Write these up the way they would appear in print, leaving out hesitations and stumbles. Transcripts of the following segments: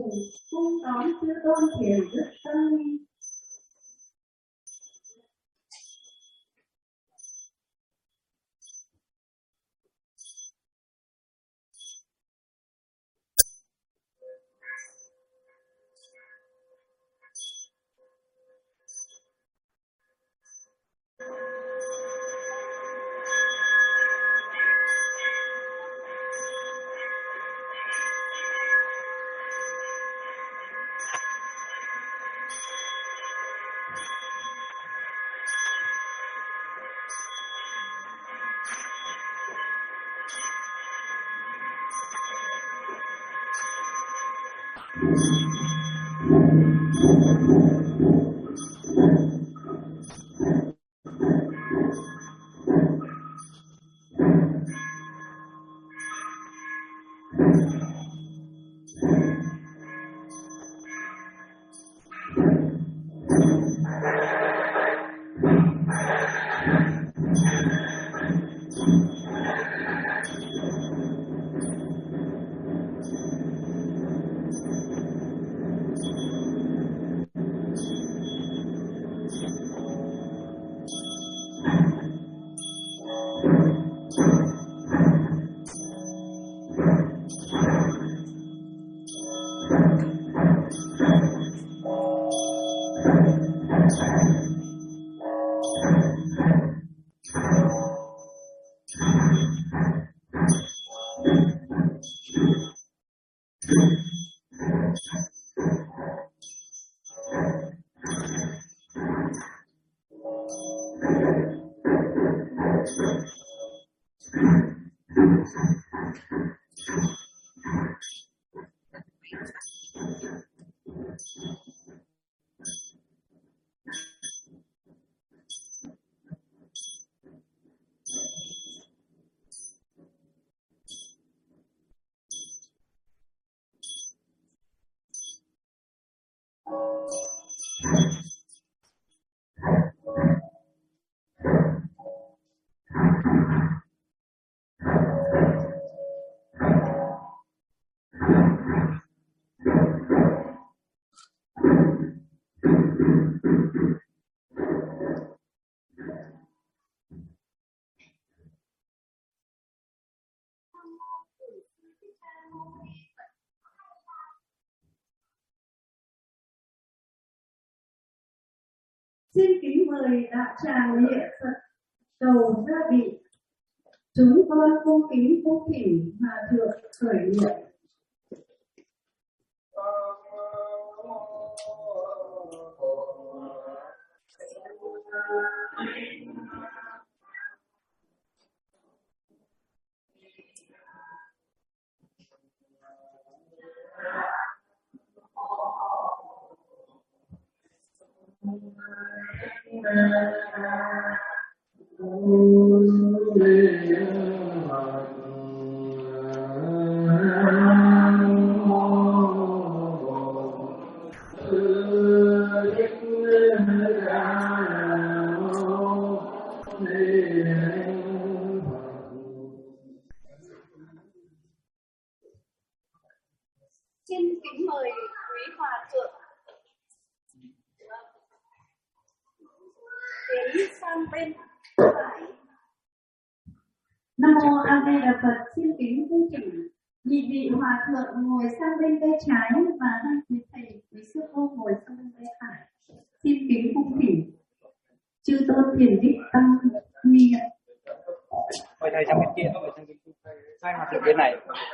cung đón chư tôn thiền đức tăng ni. Xin kính mời đạo tràng lễ Phật đầu gia vị. Chúng con cung kính cung thỉnh Hòa thượng khởi niệm. Xin kính mời quý hòa thượng tiến sang bên phải. Nam mô A Di Đà Phật. Xin kính cung thỉnh nhị vị hòa thượng ngồi sang bên tay trái và hai quý thầy quý sư cô ngồi sang bên tay phải. Xin kính cung thỉnh chư tôn thiền đức tăng ni. Mời thầy sang bên kia, mời sang bên kia. Hai hòa thượng bên này.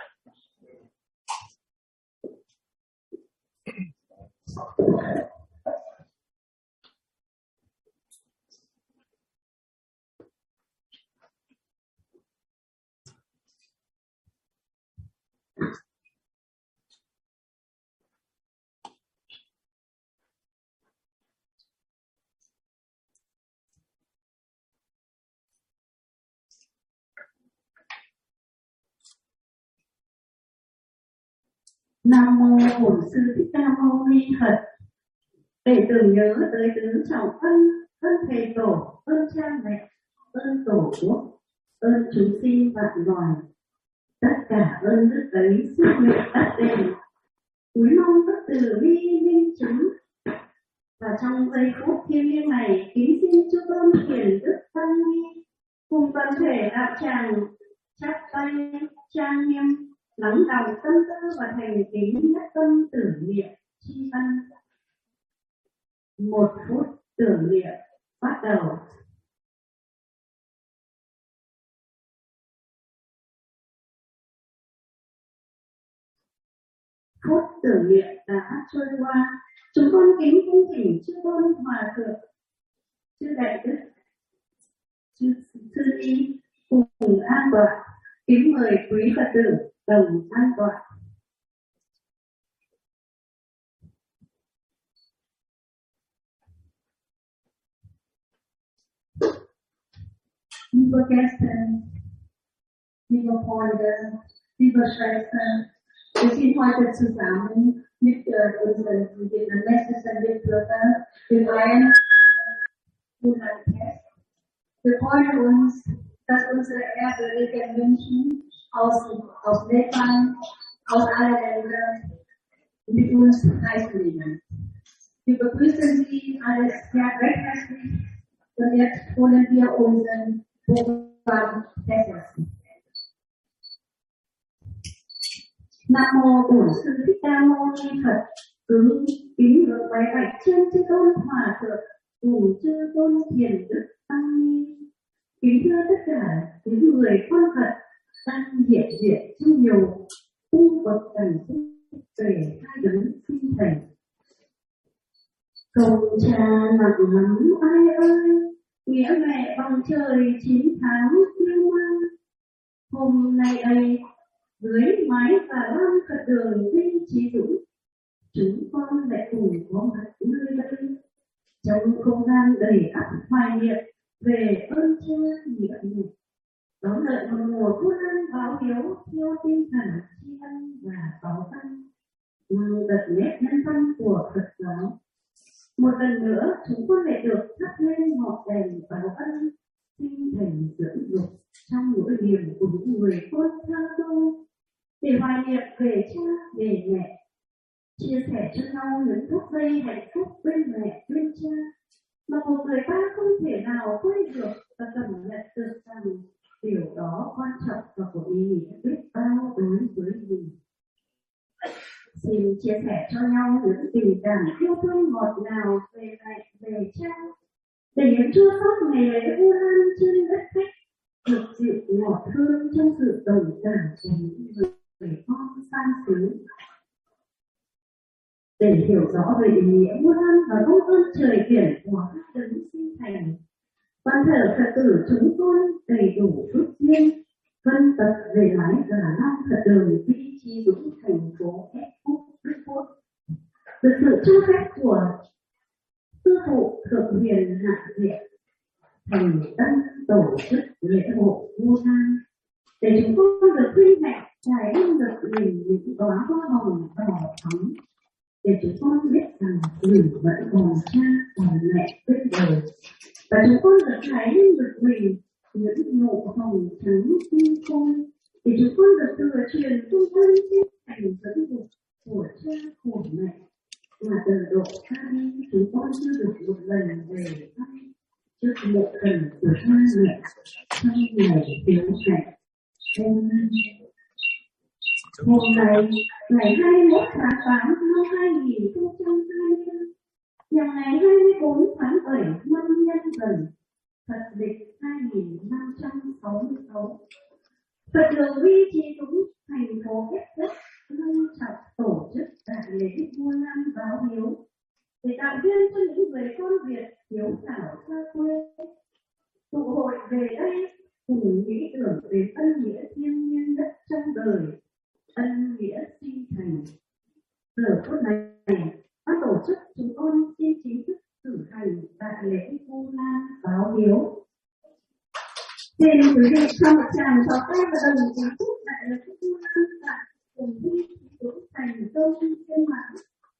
Nam mô Bổn Sư Thích Ca Mâu Ni Phật. Để tưởng nhớ tới tứ trọng ân thầy tổ, ơn cha mẹ, ơn tổ quốc, ơn chúng sinh vạn loài. Tất cả ơn đức ấy sức nguyện đắc đền. Cúi mong tất từ bi minh chứng. Và trong giây phút thiêng liêng này, kính xin chư tôn hiền đức tăng ni cùng toàn thể đạo tràng chắp tay trang nghiêm, lắng đọng tâm tư và thành kính nhất tâm tưởng niệm tri ân. 1 phút tưởng niệm bắt đầu. Phút tưởng niệm đã trôi qua, chúng con kính cung thỉnh chư tôn hòa thượng, chư đại đức, chư sư ni cùng an tọa. Kính mời quý Phật tử đồng an tọa. Liebe Gäste, liebe Freunde, liebe Schwestern, wir sind heute zusammen mit unseren letzten Mitbürgern. Wir feiern unseren Fest. Wir freuen uns, dass unsere ehrwürdigen Menschen aus Nepal, aus allen Ländern mit uns teilnehmen. Wir begrüßen Sie alles sehr recht herzlich und jetzt wollen wir unseren Programm festsetzen. Nam mô Bổn Sư Thích Ca Mâu Ni Phật. Kính ngưỡng bái bạch trên chư tôn hòa thượng cùng chư tôn hiền đức tăng ni. Kính thưa tất cả những người con Phật đang hiện diện trong nhiều cung bậc tần về hai đấng sinh thành. Cầu cha nặng lắm ai ơi, nghĩa mẹ bằng trời 9 tháng yêu mang. Hôm nay đây dưới mái và lan Phật đường Vinh Trí Dũng, chúng con lại cùng có mặt nơi đây trong không gian đầy ắp hoài niệm về ơn cha nghĩa mẹ, đón đợi một mùa thu lan báo hiếu theo tinh thần tri ân và báo ân, mang đậm nét nhân văn của Phật giáo. Một lần nữa chúng con lại được thắp lên ngọn đèn báo ân, tinh thần dưỡng dục trong nỗi niềm của những người con tha tu, để hoài niệm về cha về mẹ, chia sẻ cho nhau những phút giây hạnh phúc bên mẹ bên cha mà một người ta không thể nào quên được, và cảm nhận được rằng điều đó quan trọng và có ý nghĩa biết bao đối với mình. Xin chia sẻ cho nhau những tình cảm yêu thương ngọt ngào về mẹ về cha, để những chua sót ngày lễ Vu Lan trên đất khách được dịu ngọt hương trong sự đồng cảm của những người con sang xứ. Để hiểu rõ về ý nghĩa Vu Lan và công ơn trời biển của hai đấng sinh thành, toàn thể Phật tử chúng con đầy đủ phước duyên phân tập về mái và năm Phật đường Vinh Trí Dũng, thành phố Đức Phúc, được sự cho phép của sư phụ Thượng Hiền Hạ Viện thành tâm tổ chức lễ hội Vu Lan, để chúng con được vinh hạnh trải lên được mình những đóa hoa hồng đỏ thắm, để chúng con biết rằng mình vẫn còn cha còn mẹ bên đời, và chúng con được trải lên được mình những nụ hồng trắng tinh khôi, để chúng con được thừa truyền trung tâm trên thành dẫn dục của cha của mẹ, mà từ độ xa đi chúng con chưa được một lần về thăm trước một lần của cha mẹ trong ngày thiếu mẹ. Hôm nay, ngày 21 tháng 8 năm 2020, nhằm ngày 24 tháng 7 năm Nhâm Dần, Phật lịch 2566, Phật đường Vinh Trí Dũng, thành phố Ép Đất, long trọng tổ chức đại lễ Vu Lan báo hiếu, để tạo duyên cho những người con Việt hiếu thảo xa quê tụ hội về đây cùng nghĩ tưởng về ân nghĩa thiêng liêng nhất trong đời, ân nghĩa sinh thành. Giờ phút này, ban tổ chức chúng con xin chính thức cử hành đại lễ Vu Lan báo hiếu. Xin quý vị cho một tràng trò tay và đồng kính chúc đại lễ Vu Lan tại cùng Vinh Trí Dũng, thành công trên mạng.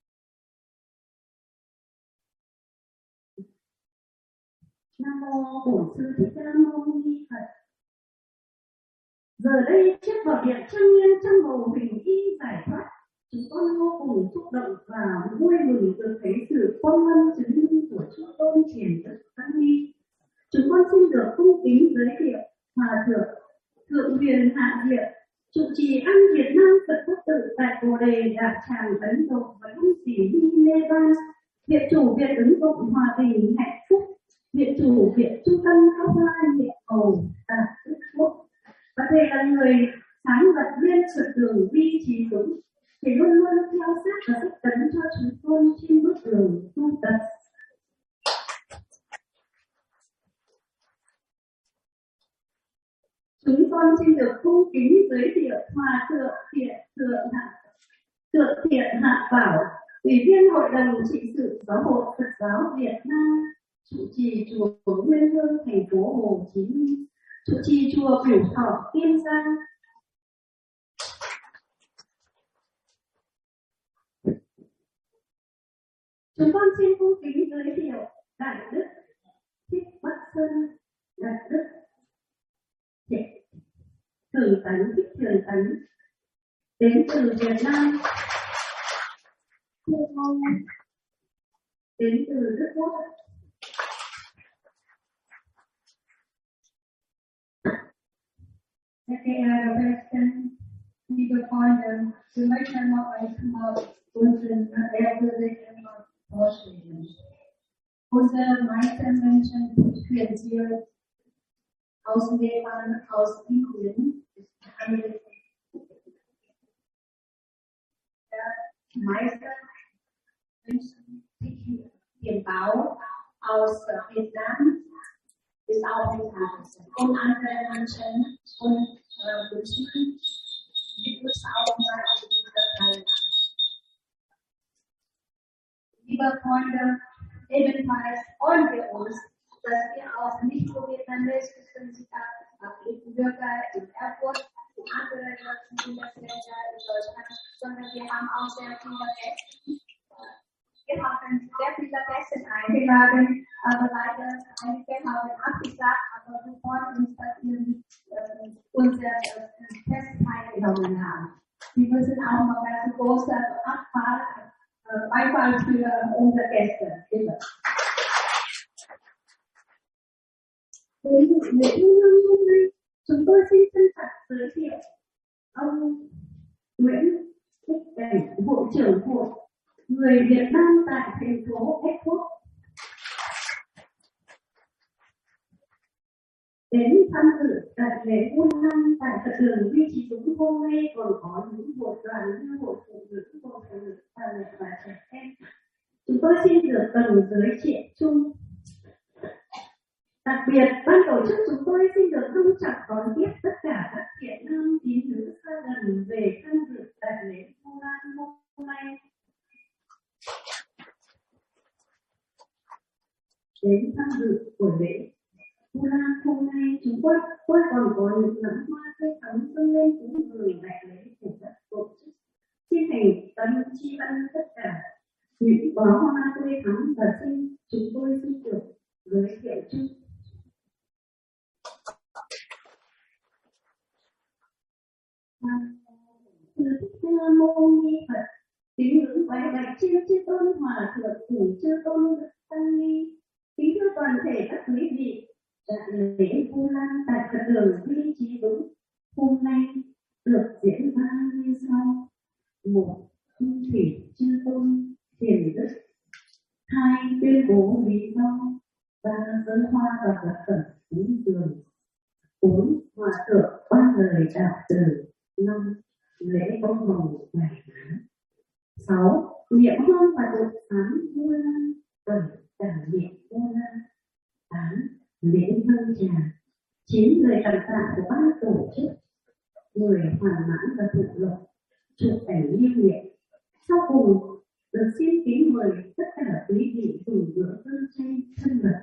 Nam mô Bổn Sư Thích Ca Mâu Ni Phật. Giờ đây chiếc vào điện trang nghiêm trong màu huỳnh y giải thoát, Chúng con vô cùng xúc động và vui mừng được thấy sự công ân chứng minh của Chúa Tôn Hiền Đức Tăng Ni. Chúng con xin được cung kính giới thiệu Hòa Thượng Thượng Huyền Hạ Diệu, trụ trì Ăn Việt Nam Phật Quốc Tự tại Bồ Đề Đạp Tràng Ấn Độ và Lung Sĩ Nepal, Viện chủ Viện ứng dụng hòa bình hạnh phúc, Viện chủ Viện Trung tâm Cao Hoa Nhẹ Hầu tại Đức Quốc, và thầy là người sáng lập viên trượt đường Vi Trí Dũng. Thầy luôn luôn theo sát và giúp tấn cho chúng con trên bước đường tu tập. Chúng con xin được cung kính giới thiệu Hòa Thượng Thiện Hạ Bảo, Ủy viên Hội đồng trị sự Giáo hội Phật giáo Việt Nam, trụ trì chùa Nguyên Hương, thành phố Hồ Chí Minh, trụ trì chùa Bửu Thọ, Kiên Giang. Chúng con xin cung kính giới thiệu Đại Đức Thích Bắc Sơn, Đại Đức Thích Thường Tấn đến từ Việt Nam, đến từ Đức Quốc. Liebe Freunde, wir möchten einmal unseren Ehrwürdigen vorstellen. Unsere meisten Menschen führen hier Außenwegern aus Indien. Die meisten Menschen, die hier Bau aus Vietnam, ist auch nicht anders. Und andere Menschen und Menschen, die uns auch mal in dieser Zeit. Liebe Freunde, ebenfalls freuen wir uns, dass wir auch nicht nur vietnamesische Bürger in Erfurt und andere Bundesländer in Deutschland, sondern wir haben auch sehr viele Gäste. Wir haben sehr viele Gäste eingeladen, aber leider einige haben abgesagt, aber wir freuen uns, dass wir unser Fest teilgenommen haben. Wir müssen auch noch ganz große Beifall für unsere Gäste. Bitte. Đến buổi lễ thu năm hôm nay, chúng tôi xin trân trọng giới thiệu ông Nguyễn Thích Cảnh, hội trưởng hội người Việt Nam tại thành phố Bangkok, đến tham dự đại lễ Vu Lan tại Phật đường Vi Trí Dũng. Hôm nay còn có những hội đoàn như hội phụ nữ, hội phụ nữ và trẻ em. Chúng tôi xin được cần giới thiệu chung. Đặc biệt, ban tổ chức chúng tôi xin được trân trọng đón tiếp tất cả các thiện nam tín nữ xa gần về tham dự đại lễ Vu Lan hôm nay. Đến tham dự buổi lễ Vu Lan hôm nay, chúng tôi còn có những nắm hoa tươi thắm dâng lên cúng người đại lễ của các tổ chức. Xin thành tâm tri ân tất cả những bó hoa tươi thắm và chúng tôi xin được giới thiệu chung. Từ Thích Mô Ni Phật, tín ngưỡng bái bạch trên chư tôn Hòa Thượng cùng chư tôn Đức Tăng Ni. Kính thưa toàn thể các quý vị, đại lễ Vu Lan tại Phật đường Vi Trí Dũng hôm nay được diễn ra như sau: một, cung thủy chư tôn Hiền Đức; hai, tuyên bố lý do; ba, dân hoa và vật phẩm cúng dường; bốn, Hòa thượng ban lời đạo từ; năm, lễ bông hồng ngày tháng; sáu, niệm hương và đột phán Vu Lan; bảy, cảm niệm Vu Lan; tám, lễ dâng trà; chín, lời cảm tạ của ban tổ chức; 10, hoàn mãn và thụ lộc chụp ảnh lưu niệm. Sau cùng được xin kính mời tất cả quý vị dùng bữa cơm chay thân mật.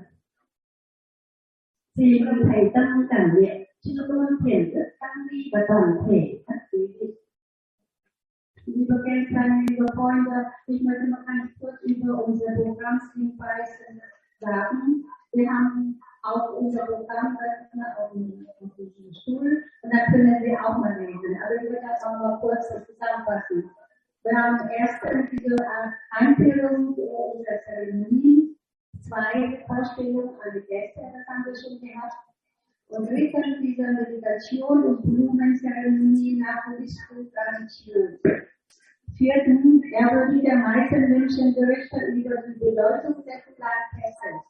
Xin thành tâm cảm niệm chư tôn Thiền Đức Tăng Ni và toàn thể các quý vị. Liebe Gäste, liebe Freunde, ich möchte noch ganz kurz über unser Programmhinweise sagen. Wir haben auch unser Programm auf dem Stuhl und da können Sie auch mal lesen. Aber ich würde das auch mal kurz zusammenfassen. Beim ersten diese Einführung der Zeremonie, zweite Vorstellung an die Gäste, das haben wir schon gehabt. Und drittens diese Meditation und Blumenzeremonie nach buddhistischer Tradition. Viertens, er würde der meisten Menschen berichten über die Bedeutung der Fünftens,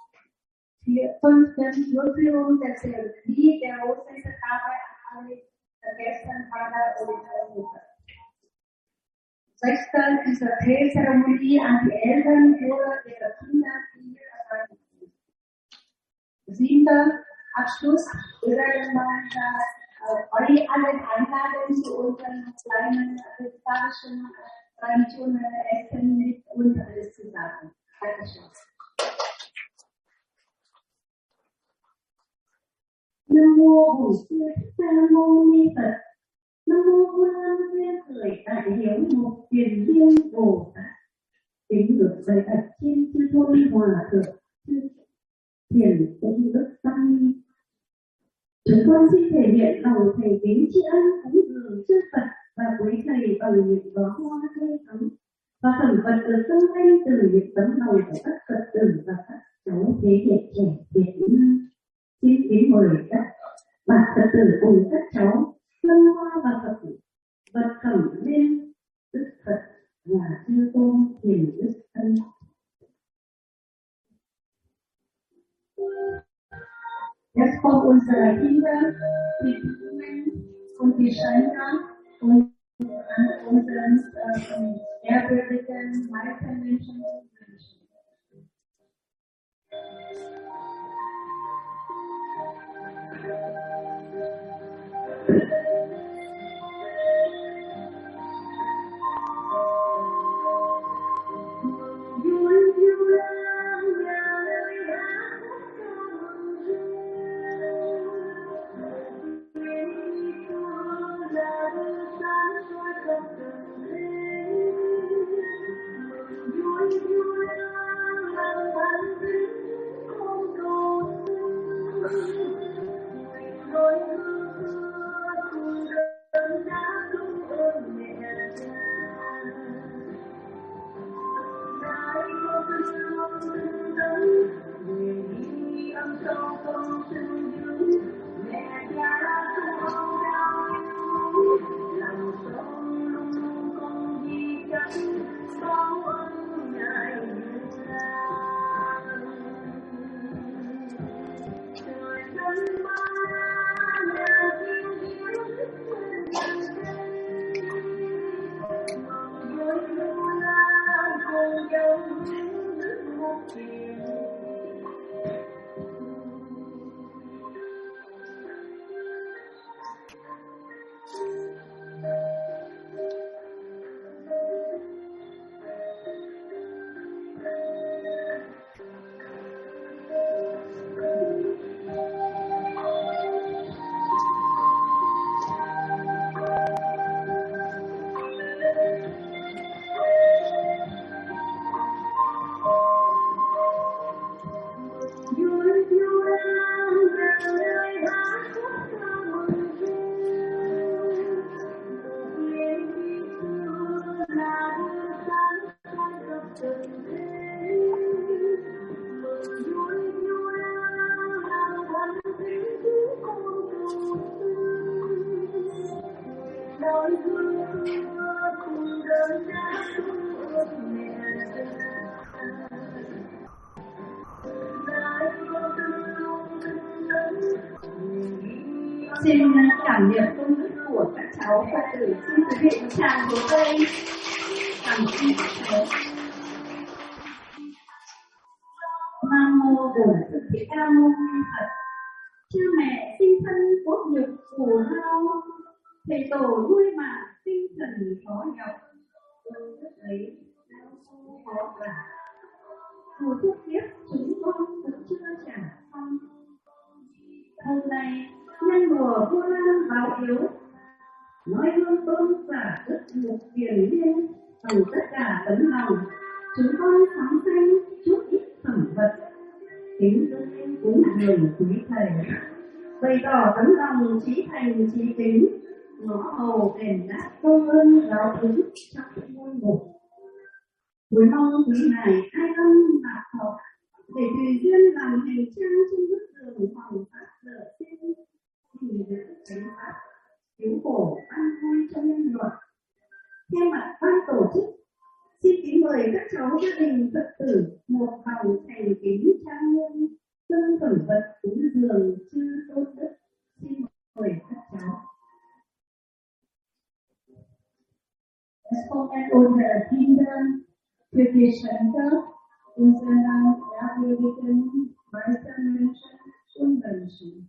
Durchführung der Zeremonie der Rosenvergabe an alle Gäste, Vater und Mutter. Sechstens, diese Teezeremonie an die Eltern oder ihre Kinder, die hier dabei sind. Siebtens, Abschluss ihrer Gemeinschaft, alle einladen zu unseren kleinen vegetarischen Traditionen essen mit uns alles zusammen. Dankeschön. Nam mô Bổn Sư Thích Ca Mâu Ni Phật. Nam mô Vu Lan Duyên Khởi Đại Hiếu Một Tiền Liên Bồ Tát. Kính được bày đặt trên chư tôn hòa thượng, chư thiền tôn đức tăng. Chúng con xin thể hiện lòng thành kính tri ân cúng dường chư Phật và quý thầy bằng những bó hoa tươi thắm và phẩm vật được dâng lên từ những tấm lòng của các Phật tử và các cháu thế hệ trẻ Việt Nam. Xin kính mời các bạn Phật tử cùng các cháu dâng hoa và vật phẩm lên Đức Phật và chư tôn thiền đức ân. Jetzt kommt unsere Kinder mit Blumen und Geschenken und an unseren ehrwürdigen weiteren Menschen wünschen. Xin cảm nhận công đức của các cháu Phật tử, xin quý vị tràng vỗ tay cảm ơn các cháu. Nam mô Bổn Sư Thích Ca Mâu Ni Phật. Cha mẹ sinh thân cốt nhục khổ đau, thầy tổ nuôi mà tinh thần khó nhọc, ơn đức ấy đau sâu khó tả. Dù thuốc tiếp chúng con cũng chưa trả xong. Hôm nay nhân mùa Vu Lan báo yếu, nói hương tôn giả đức mục tiền liên bằng tất cả tấm lòng, chúng con sắm xanh chút ít phẩm vật kính dâng lên cúng dường quý thầy, bày tỏ tấm lòng trí thành trí tính ngõ hầu đèn đáp công ơn giáo ứng trong ngôi mộ. Cuối mong quý ngài ai âm bạc học để tùy duyên làm hành trang trên bức tường phòng pháp lở sinh thì được đánh pháp cứu khổ an vui cho nhân loại. Theo mặt ban tổ chức, xin kính mời các cháu gia đình Phật tử một phòng thành kính trang nghiêm dâng phẩm vật cúng dường chư tôn đức. Xin mời các cháu. Unser Kinder für die Schenker unserer ehrwürdigen Meistermenschen und Menschen.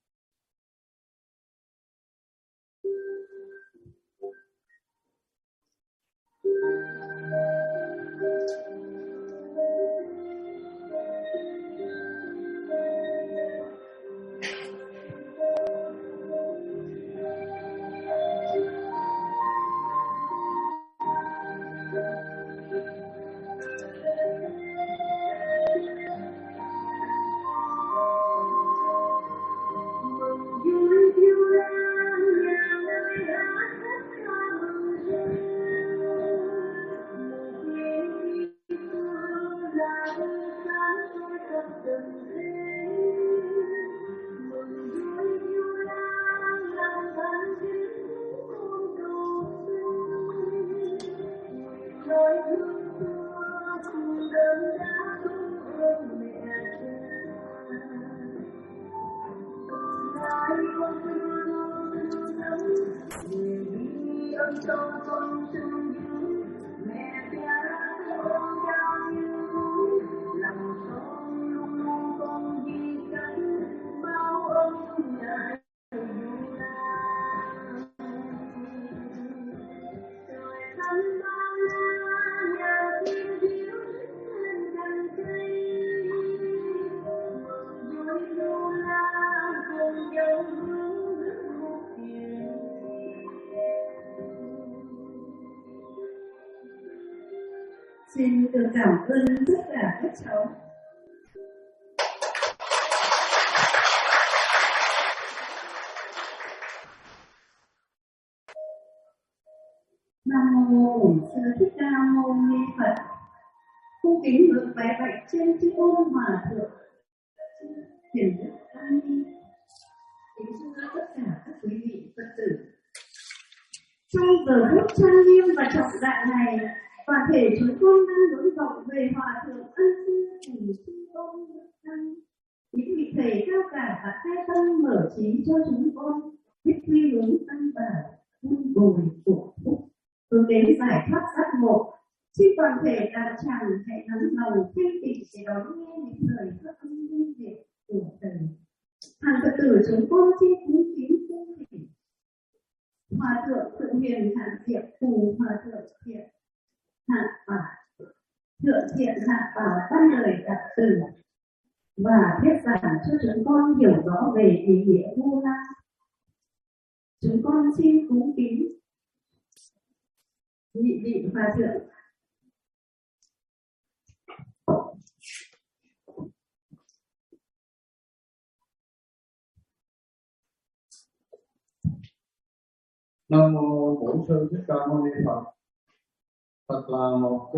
Xin được cảm ơn tất cả các cháu. Nam mô Bổn Sư Thích Ca Mâu Ni Phật. Cung kính ngưỡng bái bạch trên chư tôn hòa thượng, hiền đức tăng ni, kính thưa tất cả các quý vị Phật tử. Trong giờ phút trang nghiêm và trọng đại này, toàn thể chúng con đang hướng vọng về hòa thượng ân sư cùng chư tôn đức tăng. Những vị thầy cao cả và khai tâm mở trí cho chúng con biết quy hướng tăng bảo vun bồi của phúc, hướng đến giải thoát giác ngộ. Xin toàn thể đạo tràng hãy nắm lòng thanh tịnh để đón nghe những lời phát âm linh việt của thầy. Hàng Phật tử chúng con xin cúng kính cung thỉnh Hòa thượng Thượng Hiền Hạ Diệp cùng Hòa thượng Thiện Hạ Bảo Thượng Thiện Hạ Bảo ban lời đặt từ và thuyết giảng cho chúng con hiểu rõ về ý nghĩa Vu Lan. Chúng con xin cúng kính nhị vị Hòa thượng. Nam mô Bổn Sư Thích Ca Mâu Ni Phật. Thật là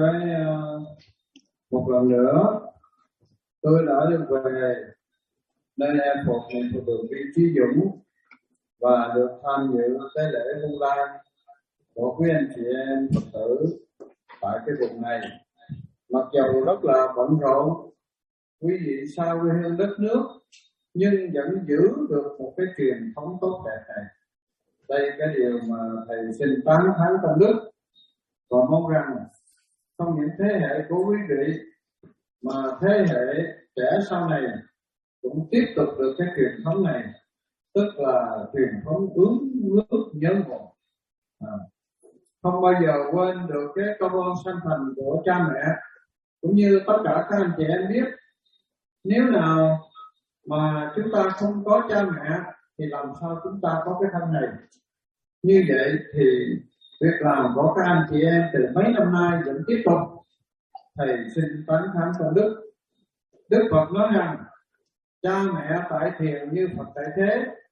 một lần nữa tôi đã được về nơi em phục niệm của Thượng Vi Trí Dũng và được tham dự cái lễ Vu Lan của quý anh chị em Phật tử tại cái vùng này. Mặc dầu rất là bận rộn, quý vị xa quê hương đất nước nhưng vẫn giữ được một cái truyền thống tốt đẹp này. Đây cái điều mà thầy xin tán thán công đức và mong rằng không những thế hệ của quý vị mà thế hệ trẻ sau này cũng tiếp tục được cái truyền thống này, tức là truyền thống ước nhớ nguồn. Không bao giờ quên được cái công ơn sanh thành của cha mẹ, cũng như tất cả các anh chị em biết, nếu nào mà chúng ta không có cha mẹ thì làm sao chúng ta có cái thân này. Như vậy thì việc làm của các anh chị em từ mấy năm nay vẫn tiếp tục. Thầy xin tán thán công đức. Đức Phật nói rằng cha mẹ tại thiền như Phật tại thế.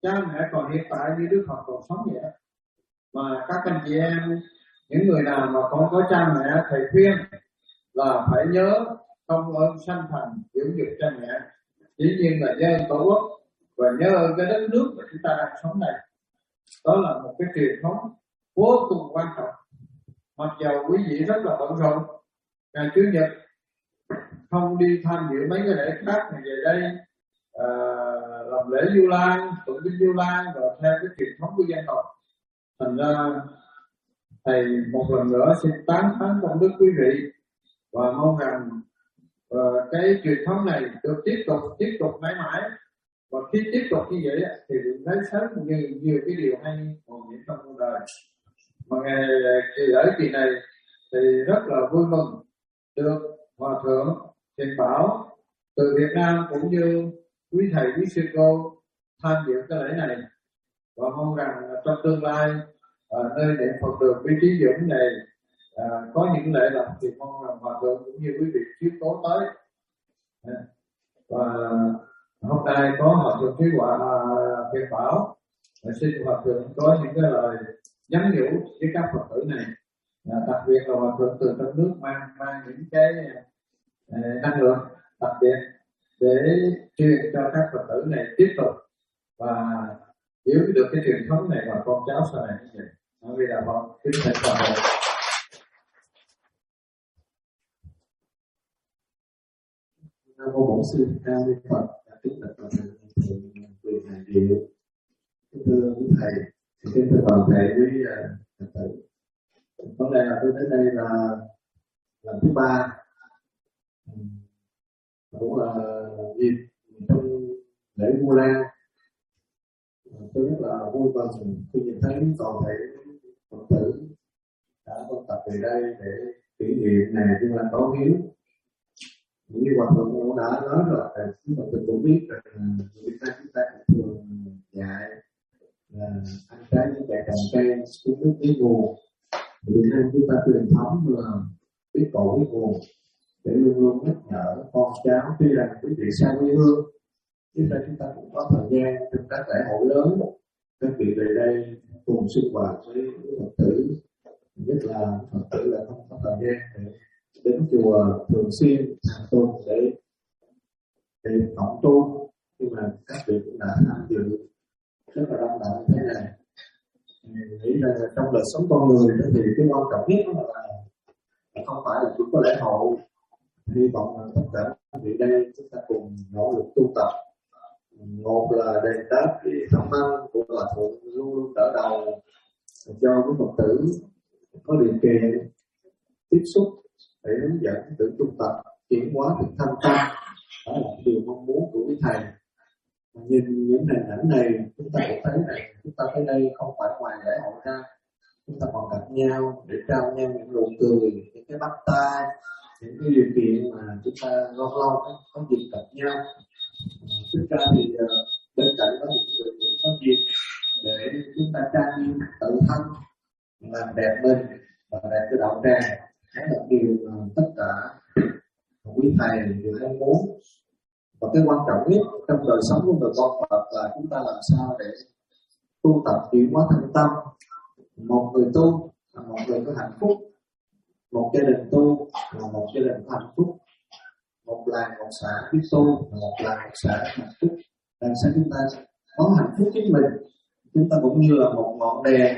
cha mẹ còn hiện tại như Đức Phật còn sống vậy. Mà các anh chị em, những người nào mà không có cha mẹ, thầy khuyên là phải nhớ công ơn sanh thành dưỡng dục cha mẹ, dĩ nhiên là nhớ ơn Tổ quốc và nhớ ơn cái đất nước mà chúng ta đang sống này. Đó là một cái truyền thống vô cùng quan trọng. Mặc dầu quý vị rất là bận rộn, ngày Chủ nhật không đi tham dự mấy cái lễ khác mà về đây làm lễ Vu Lan, tụng kinh Vu Lan rồi theo cái truyền thống của dân tộc. Thành ra thầy một lần nữa xin tán thán công đức quý vị và mong rằng cái truyền thống này được tiếp tục mãi mãi. Và khi tiếp tục như vậy thì lấy sớm nhiều cái điều hay còn những trong cuộc đời. Mà ngày ở kỳ này thì rất là vui mừng được Hòa Thượng Thiện Bảo từ Việt Nam cũng như quý thầy quý sư cô tham dự cái lễ này, và mong rằng trong tương lai nơi niệm Phật đường Bí Trí Dũng này có những lễ lộc thì mong rằng Hòa Thượng cũng như quý vị chiếu cố tới. Và hôm nay có Hòa Thượng Thúy Họa Thiện Bảo, xin Hòa Thượng có những cái lời nhắn nhủ với các Phật tử này, đặc biệt là Hòa Thượng từ trong nước mang những cái năng lượng đặc biệt để truyền cho các Phật tử này tiếp tục và giữ được cái truyền thống này và con cháu sau này như vậy. Vì là Phật kính thỉnh Hòa Thượng. Nam mô Bổn Sư Thích Ca Mâu Ni Phật. Kính bạch Hòa Thượng quyền hàng diệu. Kính thưa quý thầy, kính thưa toàn thể quý Phật tử. Hôm nay là tôi đến đây là lần thứ 3, cũng là dịp trong lễ Vu Lan. Tôi rất là vui mừng khi nhìn thấy toàn thể Phật tử đã tụ tập về đây để kỷ niệm ngày Vu Lan báo hiếu. Như Hòa Thượng cũng đã nói rồi, chúng Phật tử cũng biết rằng Việt Nam chúng ta thường dạy là ăn trái những kẻ trồng cây, uống nước với nguồn. Việt Nam chúng ta truyền thống là biết cội với nguồn để luôn luôn nhắc nhở con cháu khi rằng quý vị xa quê hương. Chúng ta cũng có thời gian trong các lễ hội lớn, các vị về đây cùng sinh hoạt với Phật tử, nhất là Phật tử là không có thời gian để đến chùa thường xuyên hàng tuần để cộng tu, nhưng mà các vị cũng đã tham dự rất là đông đảo như thế này. Mình nghĩ rằng là trong đời sống con người thì cái quan trọng nhất là không phải là chỉ có lễ hội. Hy vọng là tất cả các vị đây chúng ta cùng nỗ lực tu tập. Một là đền đáp cái thâm năng của Hòa Thượng luôn luôn đỡ đầu cho các Phật tử có điều kiện tiếp xúc để hướng dẫn tự tu tập chuyển hóa thực thanh tâm. Đó là điều mong muốn của quý thầy. Nhìn những hình ảnh này chúng ta cũng thấy rằng chúng ta tới đây không phải ngoài lễ hội ra, chúng ta còn gặp nhau để trao nhau những nụ cười, những cái bắt tay, những cái điều kiện mà chúng ta lâu lâu có dịp gặp nhau. Thực ra thì bên cạnh đó thì chúng cũng có dịp để chúng ta trang nghiêm tự thân, làm đẹp mình và đẹp cái đạo tràng. Đó là điều mà tất cả quý thầy đều mong muốn. Và cái quan trọng nhất trong đời sống của người con Phật là chúng ta làm sao để tu tập chuyển hóa thân tâm. Một người tu là một người có hạnh phúc, một gia đình tu là một gia đình có hạnh phúc, một làng một xã biết tu là một làng một xã hạnh phúc. Làm sao chúng ta có hạnh phúc chính mình, chúng ta cũng như là một ngọn đèn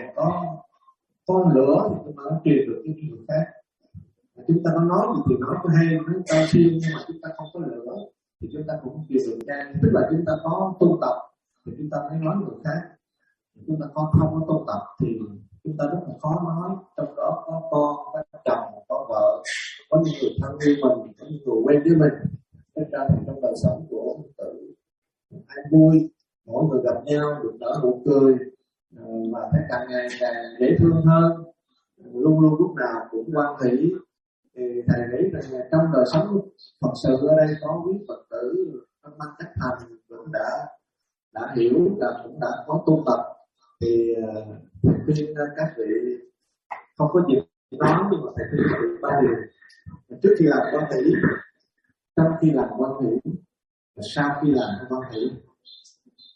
có lửa thì chúng ta nó truyền được cái người khác. Chúng ta có nói gì thì nói có hay, nói cao siêu, nhưng mà chúng ta không có lửa thì chúng ta cũng truyền được ra. Tức là chúng ta có tu tập thì chúng ta mới nói người khác. Chúng ta không có tu tập thì chúng ta rất là khó nói. Trong đó có con, có chồng, có vợ, có những người thân yêu mình, có những người quen với mình. Nên ra thì trong đời sống của tự ai vui, mỗi người gặp nhau được nở nụ cười mà thấy càng ngày càng dễ thương hơn, luôn luôn lúc nào cũng hoan hỷ. Thì thầy nghĩ rằng trong đời sống Phật sự ở đây có quý Phật tử trong ban chấp hành cũng đã hiểu là cũng đã có tu tập. Thì thầy khuyên các vị không có gì nói, nhưng mà thầy khuyên các vị 3 điều. Trước khi làm quan hỷ, trong khi làm quan hỷ, và sau khi làm quan hỷ.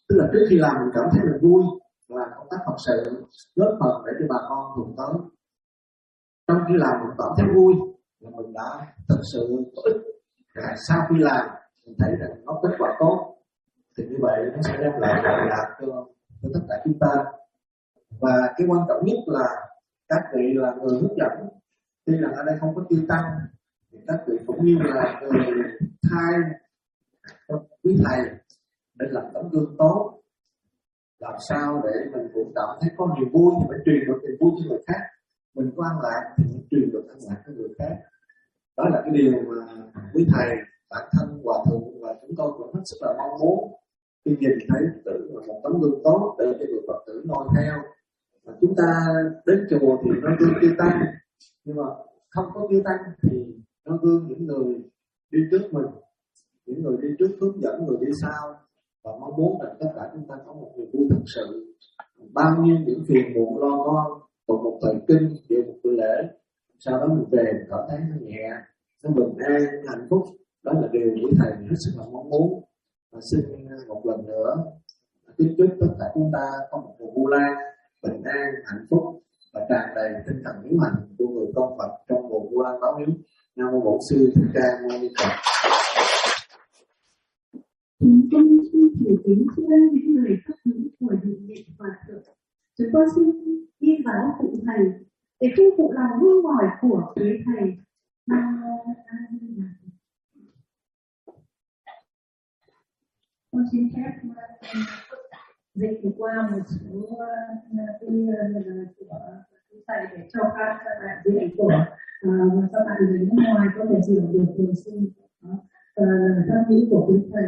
Tức là trước khi làm mình cảm thấy mình vui, là công tác Phật sự góp phần để cho bà con cùng tới. Trong khi làm mình cảm thấy vui là mình đã thực sự có ích. Sau khi làm mình thấy rằng nó kết quả tốt, thì như vậy nó sẽ đem lại lợi lạc cho tất cả chúng ta. Và cái quan trọng nhất là các vị là người hướng dẫn. Tuy rằng ở đây không có chư tăng, thì các vị cũng như là người thay quý thầy để làm tấm gương tốt, làm sao để mình cũng cảm thấy có niềm vui thì phải truyền được niềm vui cho người khác. Mình có ăn lạc thì phải truyền được ăn lạc cho người khác. Đó là cái điều mà quý thầy, bản thân hòa thượng và chúng tôi cũng hết sức là mong muốn khi nhìn thấy tử là một tấm gương tốt để cho người Phật tử noi theo. Và chúng ta đến chùa thì noi gương chư tăng, nhưng mà không có chư tăng thì noi gương những người đi trước mình, những người đi trước hướng dẫn người đi sau. Và mong muốn rằng tất cả chúng ta có một niềm vui thật sự. Bao nhiêu những phiền muộn lo toan, tụng một thời kinh, điều một buổi lễ, sau đó mình về cảm thấy nó nhẹ, nó bình an, hạnh phúc. Đó là điều của thầy hết sức là mong muốn. Và xin một lần nữa kính chúc tất cả chúng ta có một mùa Vu Lan bình an, hạnh phúc và tràn đầy tinh thần hiếu hành của người con Phật trong mùa Vu Lan báo hiếu. Nam mô Bổn Sư Thích Ca Mâu Ni Phật. Chúng tôi xin gửi đến cho những người phát ngữ của Điện Điện Hòa Thượng. Chúng tôi xin đi vào phụ thầy để thu phụ lòng mong mỏi của quý thầy. Con xin phép dịch qua một số của thầy để cho các bạn diễn của các bạn người nước ngoài có thể hiểu được điều xin tham nghĩ của quý thầy.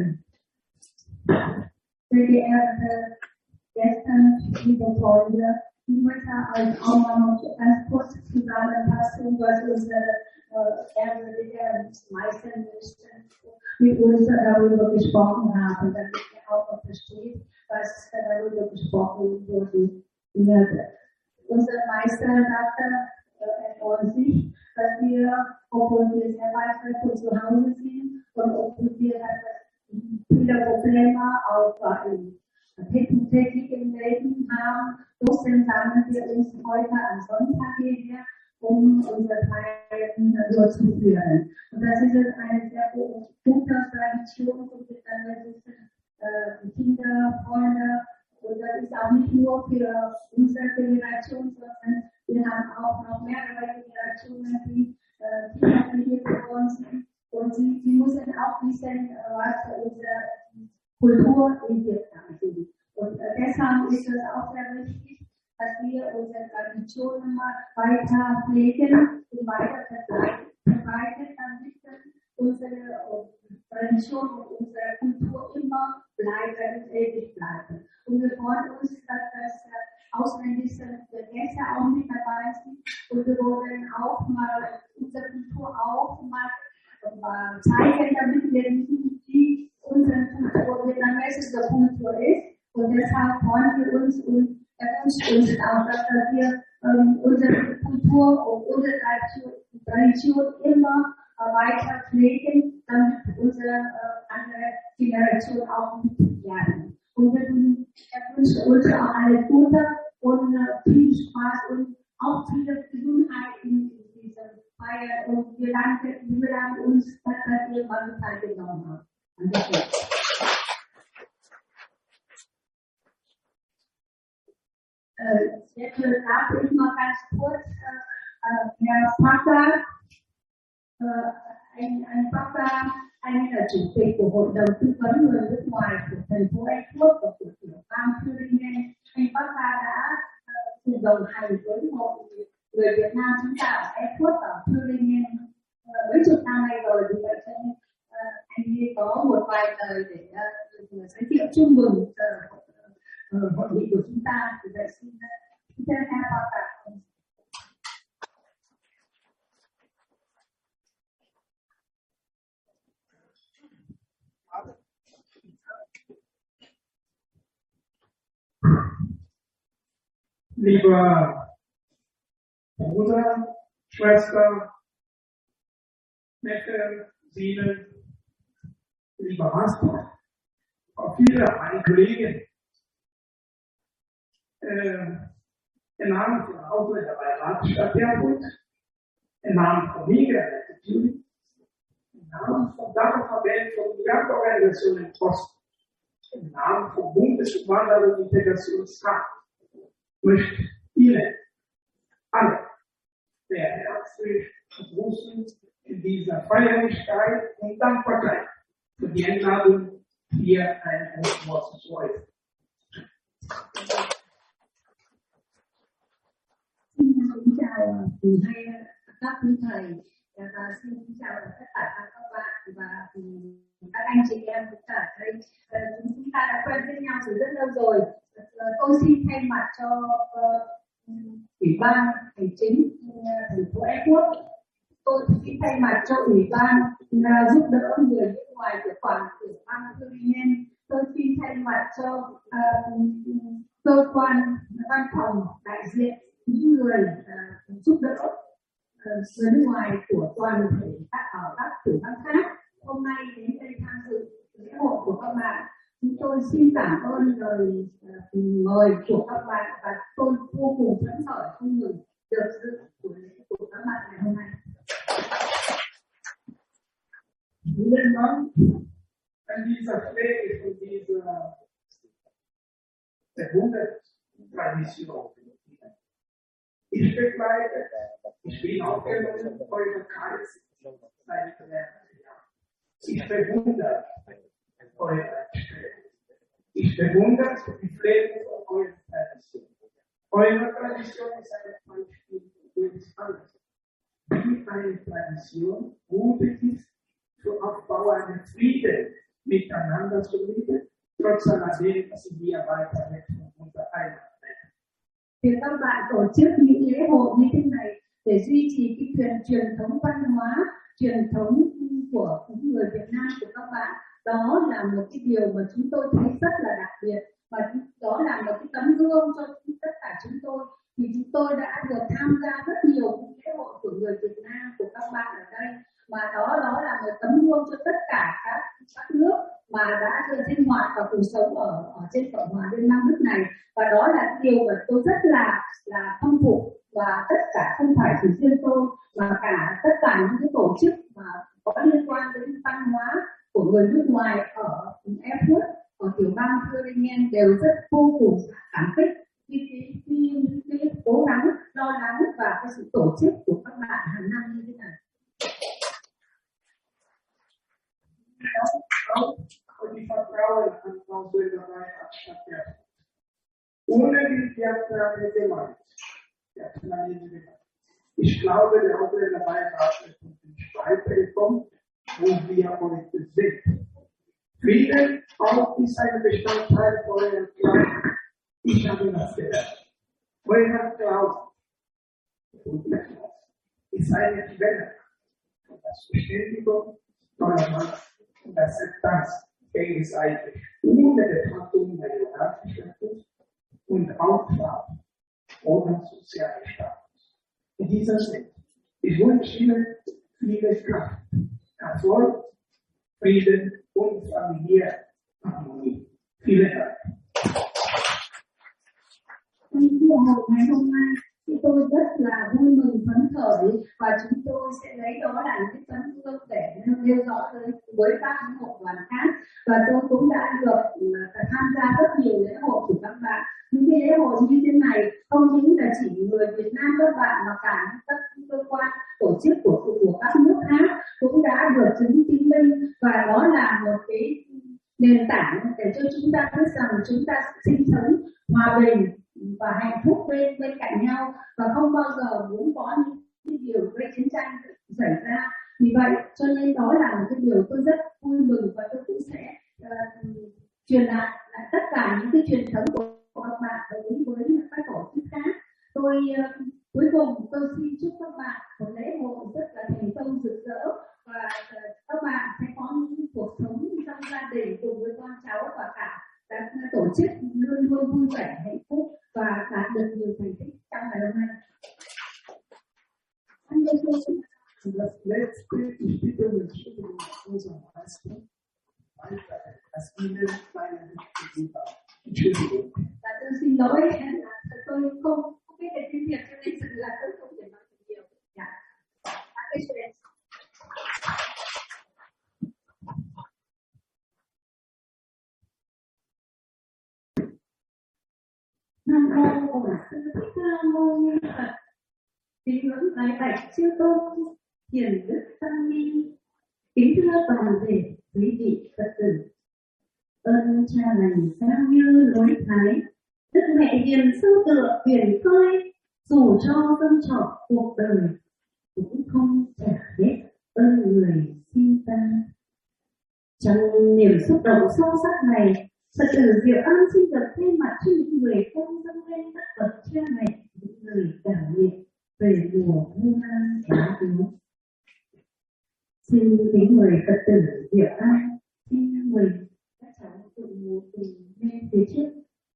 Sehr geehrte Gäste, liebe Freunde, ich möchte euch auch noch ganz kurz zusammenfassen, was unsere ehrwürdige Meisterminister mit uns darüber gesprochen haben, damit ihr auch versteht, was darüber gesprochen wurde. Unser Meister sagte von sich, dass wir, obwohl wir sehr weit weg von zu Hause sind und obwohl wir viele Probleme auch im täglichen Leben haben, trotzdem sammeln wir uns heute am Sonntag hierher, um unsere Feiern durchzuführen. Und das ist eine sehr gute Tradition und das ist Kinder, Freunde, und das ist auch nicht nur für unsere Generation, sondern wir haben auch noch mehrere Generationen, die hier geboren sind. Und sie müssen auch wissen, was unsere Kultur ist. Und deshalb ist es auch sehr wichtig, dass wir unsere Traditionen mal weiter pflegen und weiter verbreiten, damit unsere Tradition und unsere Kultur immer bleiben und ewig bleiben. Und wir freuen uns, dass das ausländische Gäste auch mit dabei sind. Und wir wollen auch mal unsere Kultur auch mal zeigen, damit wir wissen, wie unsere Kultur, vietnamesische Kultur ist. Und deshalb freuen wir uns und erwünschen uns auch, dass wir unsere Kultur und unsere Tradition immer weiter pflegen, damit unsere andere Generation auch mitlernen. Und wir wünschen uns auch alles Gute und viel Spaß und auch viele Gesundheit in diesem Feier. Und wir danken uns, dass ihr mal teilgenommen habt. Danke. Jetzt sage ich mal ganz kurz, Herr Pfarrer, anh Pfarrer, anh là chủ tịch của Hội đồng tư vấn người nước ngoài của thành phố Erfurt và của tiểu bang Thüringen. Anh Pfarrer đã cùng đồng hành với hội người Việt Nam chúng ta ở Erfurt và Thüringen mấy chục năm nay rồi, vì vậy cho nên anh ấy có một vài lời để giới thiệu chung mừng hội nghị của chúng ta. Vì vậy xin phép Herr Pfarrer. Lieber Bruder, Schwester, Neffe, Sieben, lieber Master, auch viele, meine Kollegen, Im Namen von Ausländerbeirat Stadt Erfurt, im Namen von Migra Institute, im Namen von Dachverbänden von Migrantsorganisationen im Osten, im Namen vom Bundeswanderung und Integrationsrat möchte Ihnen alle sehr herzlich begrüßen in dieser Feierlichkeit und Dankbarkeit für die Einladung, hier ein Wort zu äußern. Xin chào các quý thầy và xin chào tất cả các bạn và các anh chị em tất cả đây. Chúng ta đã quen biết nhau từ rất lâu rồi. Tôi xin thay mặt cho Ủy ban Hành chính thành phố Erfurt, tôi xin thay mặt cho Ủy ban giúp đỡ người nước ngoài của toàn tiểu bang Thüringen. Tôi xin thay mặt cho cơ quan văn phòng đại diện những người giúp đỡ người nước ngoài của toàn thể ở các tiểu bang khác hôm nay đến đây tham dự lễ hội của các bạn. Chúng tôi xin cảm ơn lời mời của các bạn và tôi vô cùng phấn khởi vui mừng được dự buổi lễ của các bạn ngày hôm nay. Vielen Dank an dieser Pflege von dieser Jahrhundert-Tradition. Ich bin aufgenommen in euren Kreis seit mehreren Jahren. Ich bewundere eure Einstellung. Ich bewundere die Pflege von eurer Tradition. Eure Tradition ist ein Beispiel für uns alle. Wie eine Tradition mutig ist, für Aufbau einen Frieden miteinander zu leben, trotz alledem, dass wir weiter weg von unserer Heimat sind. Việc các bạn tổ chức những lễ hội như thế này để duy trì cái truyền thống văn hóa, truyền thống của những người Việt Nam của các bạn, đó là một cái điều mà chúng tôi thấy rất là đặc biệt và đó là một cái tấm gương cho tất cả chúng tôi, vì chúng tôi đã được tham gia rất nhiều lễ hội của người Việt Nam của các bạn ở đây, mà đó là một tấm gương cho tất cả các nước mà đã sinh hoạt và cùng sống ở trên Cộng hòa Liên bang Đức này, và đó là điều mà tôi rất là khâm phục, và tất cả không phải chỉ riêng tôi mà cả tất cả những cái tổ chức mà có liên quan đến văn hóa của người nước ngoài ở Erfurt, ở tiểu bang Thüringen đều rất vô cùng cảm kích cái cố gắng, lo lắng và cái sự tổ chức của các bạn hàng năm như thế này. Und die Vertrauen an Ausländerbeirat Stadt Erfurt. Ohne die theatrale Gewalt. Ich glaube, der Ausländerbeirat ist uns nicht weitergekommen, wo wir heute sind. Frieden auch ist ein Bestandteil eurer Glauben. Ich habe das gelernt. Euer Glauben und Etwas ist eine Quelle von der Verständigung, Toleranz und Akzeptanz gegenseitig, ohne Betrachtung der geografischen und Hautfarbe oder sozialen Status. In diesem Sinne, ich wünsche Ihnen viel Kraft, Erfolg, Frieden und familiäre Harmonie. Vielen Dank. Trong buổi hội ngày hôm nay, tôi rất là vui mừng phấn khởi và chúng tôi sẽ lấy đó là những tấm gương để nêu rõ với các hội đoàn khác, và tôi cũng đã được tham gia rất nhiều lễ hội của các bạn. Những cái lễ hội như thế này không những là chỉ người Việt Nam các bạn mà cả các cơ quan tổ chức của các nước khác cũng đã được chứng minh, và đó là một cái nền tảng để cho chúng ta biết rằng chúng ta sinh sống hòa bình và hạnh phúc bên cạnh nhau, và không bao giờ muốn có những điều gây chiến tranh xảy ra. Vì vậy cho nên đó là một cái điều tôi rất vui mừng, và tôi cũng sẽ truyền lại tất cả những cái truyền thống của các bạn đối với các tổ chức khác. Cuối cùng tôi xin chúc các bạn một lễ hội rất là thành công rực rỡ, và các bạn sẽ có những cuộc sống trong gia đình cùng với con cháu và cả các tổ chức luôn luôn vui vẻ, hạnh phúc và đạt được nhiều thành tích trong ngày hôm nay. Das letzte, ich bitte um Entschuldigung unserem Meister, weil das Ihnen meine Liebe gegeben hat. chưa đủ. Và tôi xin lỗi là tôi không biết về tiếng Việt cho nên là tôi không thể nói được nhiều. Dạ. Nam mô Bổn Sư Thích Ca Mâu Ni Phật. Kính ngưỡng bái bạch chư tôn hiền đức tăng ni. Kính thưa toàn thể quý vị Phật tử. Ơn cha lành sao như lối thái, đức mẹ hiền sư tựa huyền khơi, dù cho dân trọn cuộc đời cũng không trả hết ơn người sinh ta. Trong niềm xúc động sâu sắc này, Phật tử Diệu An xin được thay mặt cho những người con dâng lên các bậc cha mẹ những lời cảm niệm về mùa muôn an giá cứu. Xin kính mời Phật tử Diệu An, xin mời các cháu cùng lên phía trước.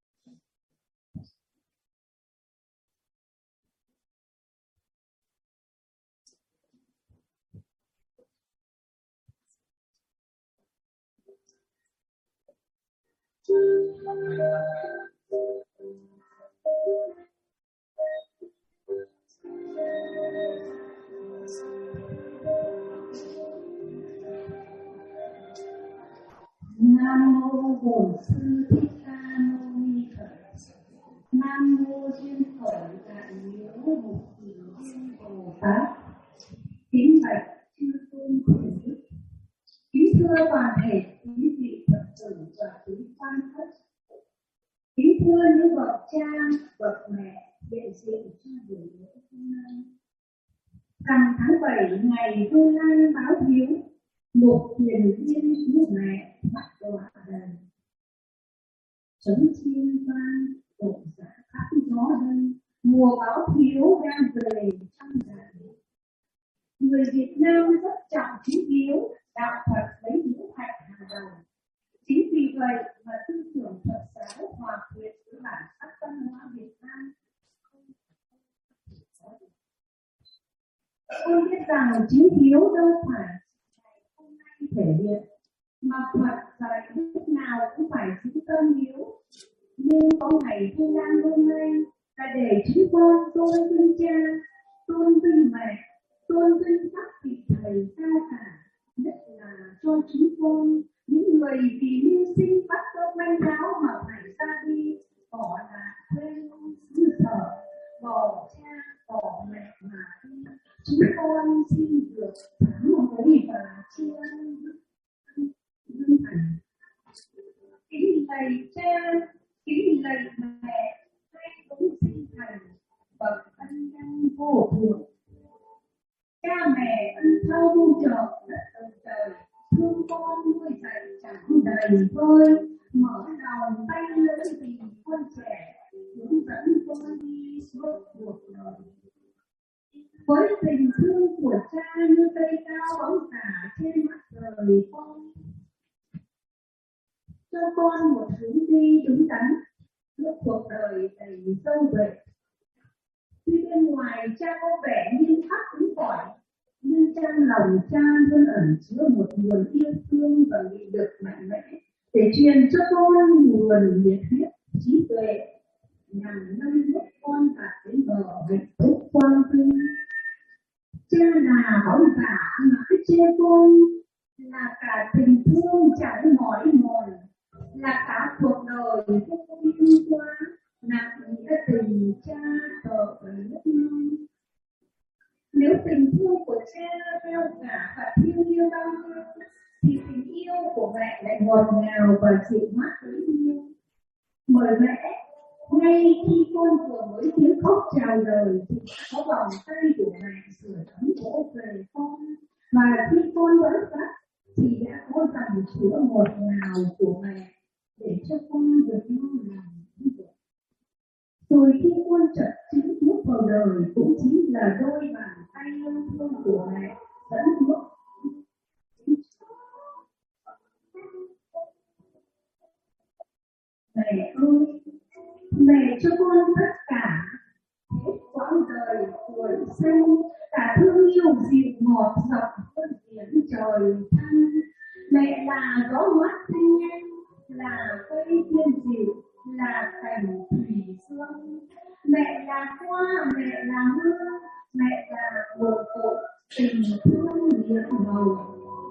Nam mô Bổn Sư Thích Ca Mâu Ni Phật. Nam mô Duyên Khởi Đại Miếu Mục Thủy Viên Bồ Tát. Kính bạch chư tôn thượng đức. Kính thưa toàn thể quý vị Phật tử và quý quan khách. Kính thưa những bậc cha, bậc mẹ hiện diện trong buổi lễ hôm nay. Rằm tháng 7 ngày Vu Lan báo hiếu, một thuyền viên cứu mẹ bắt đọa đời. Trống chiên vang rộn rã khắp gió đây, mùa báo hiếu đang về trong rạng. Người Việt Nam rất trọng tín hiếu, đạo Phật lấy hiếu hạnh hàng đầu. Chính vì vậy mà tư tưởng Phật giáo hòa quyện với bản sắc văn hóa Việt Nam. Tôi biết rằng chính hiếu đâu phải ngày hôm nay thể hiện, mà Phật dạy lúc nào cũng phải giữ tâm hiếu. Nhưng có ngày Vu Lan hôm nay là để chúng con tôn vinh cha, tôn vinh mẹ, tôn vinh các vị thầy cao cả, nhất là cho chúng con những người vì mưu sinh bắt cơm manh áo mà phải ra đi, bỏ lạc quê hương xứ sở, bỏ cha bỏ mẹ mà đi. Chúng con xin được thắng hối và tri ân vinh thành. Kính lạy cha, kính lạy mẹ, hai cũng sinh thành bậc ân nhân vô thượng. Cha mẹ ân thâu bu trợ đất từ trời, thương con nuôi dạy chẳng đầy vơi, mở lòng tay lớn vì con trẻ, hướng dẫn con đi suốt cuộc đời. Với tình thương của cha như cây cao bóng cả trên mặt trời con, cho con một hướng đi đúng đắn, lúc cuộc đời đầy sâu bể. Tuy bên ngoài cha có vẻ nghiêm khắc cứng cỏi, nhưng trong lòng cha luôn ẩn chứa một nguồn yêu thương và nghị lực mạnh mẽ để truyền cho con nguồn nhiệt huyết, trí tuệ nhằm nâng bước con đạt đến bờ hạnh phúc quang vinh. Cha là bóng cả mãi che con, là cả tình thương chẳng mỏi mòn, là cả cuộc đời vô biên qua, nặng nghĩa tình cha tờ với nước non. Nếu tình thương của cha cao cả và thiêng liêng bao nhiêu, thì tình yêu của mẹ lại ngọt ngào và dịu mát bấy nhiêu. Mời mẹ, ngay khi con vừa mới tiếng khóc chào đời thì có vòng tay của mẹ sửa ấm vỗ về con, và khi con vỡ vắt thì đã có dòng chứa ngọt ngào của mẹ để cho con được ngon lòng như vậy. Rồi khi con chợt chứng bước vào đời cũng chính là đôi bàn tay yêu thương của mẹ dẫn bước. Mẹ ơi, mẹ cho con tất cả, hết quãng đời tuổi xanh, cả thương yêu dịu ngọt dọc con biển trời thăng. Mẹ là gió mát xinh nhanh, là cây tiên dịu, là cảnh thủy dương. Mẹ là hoa, mẹ là mưa, mẹ là một cội tình thương nhiệm màu.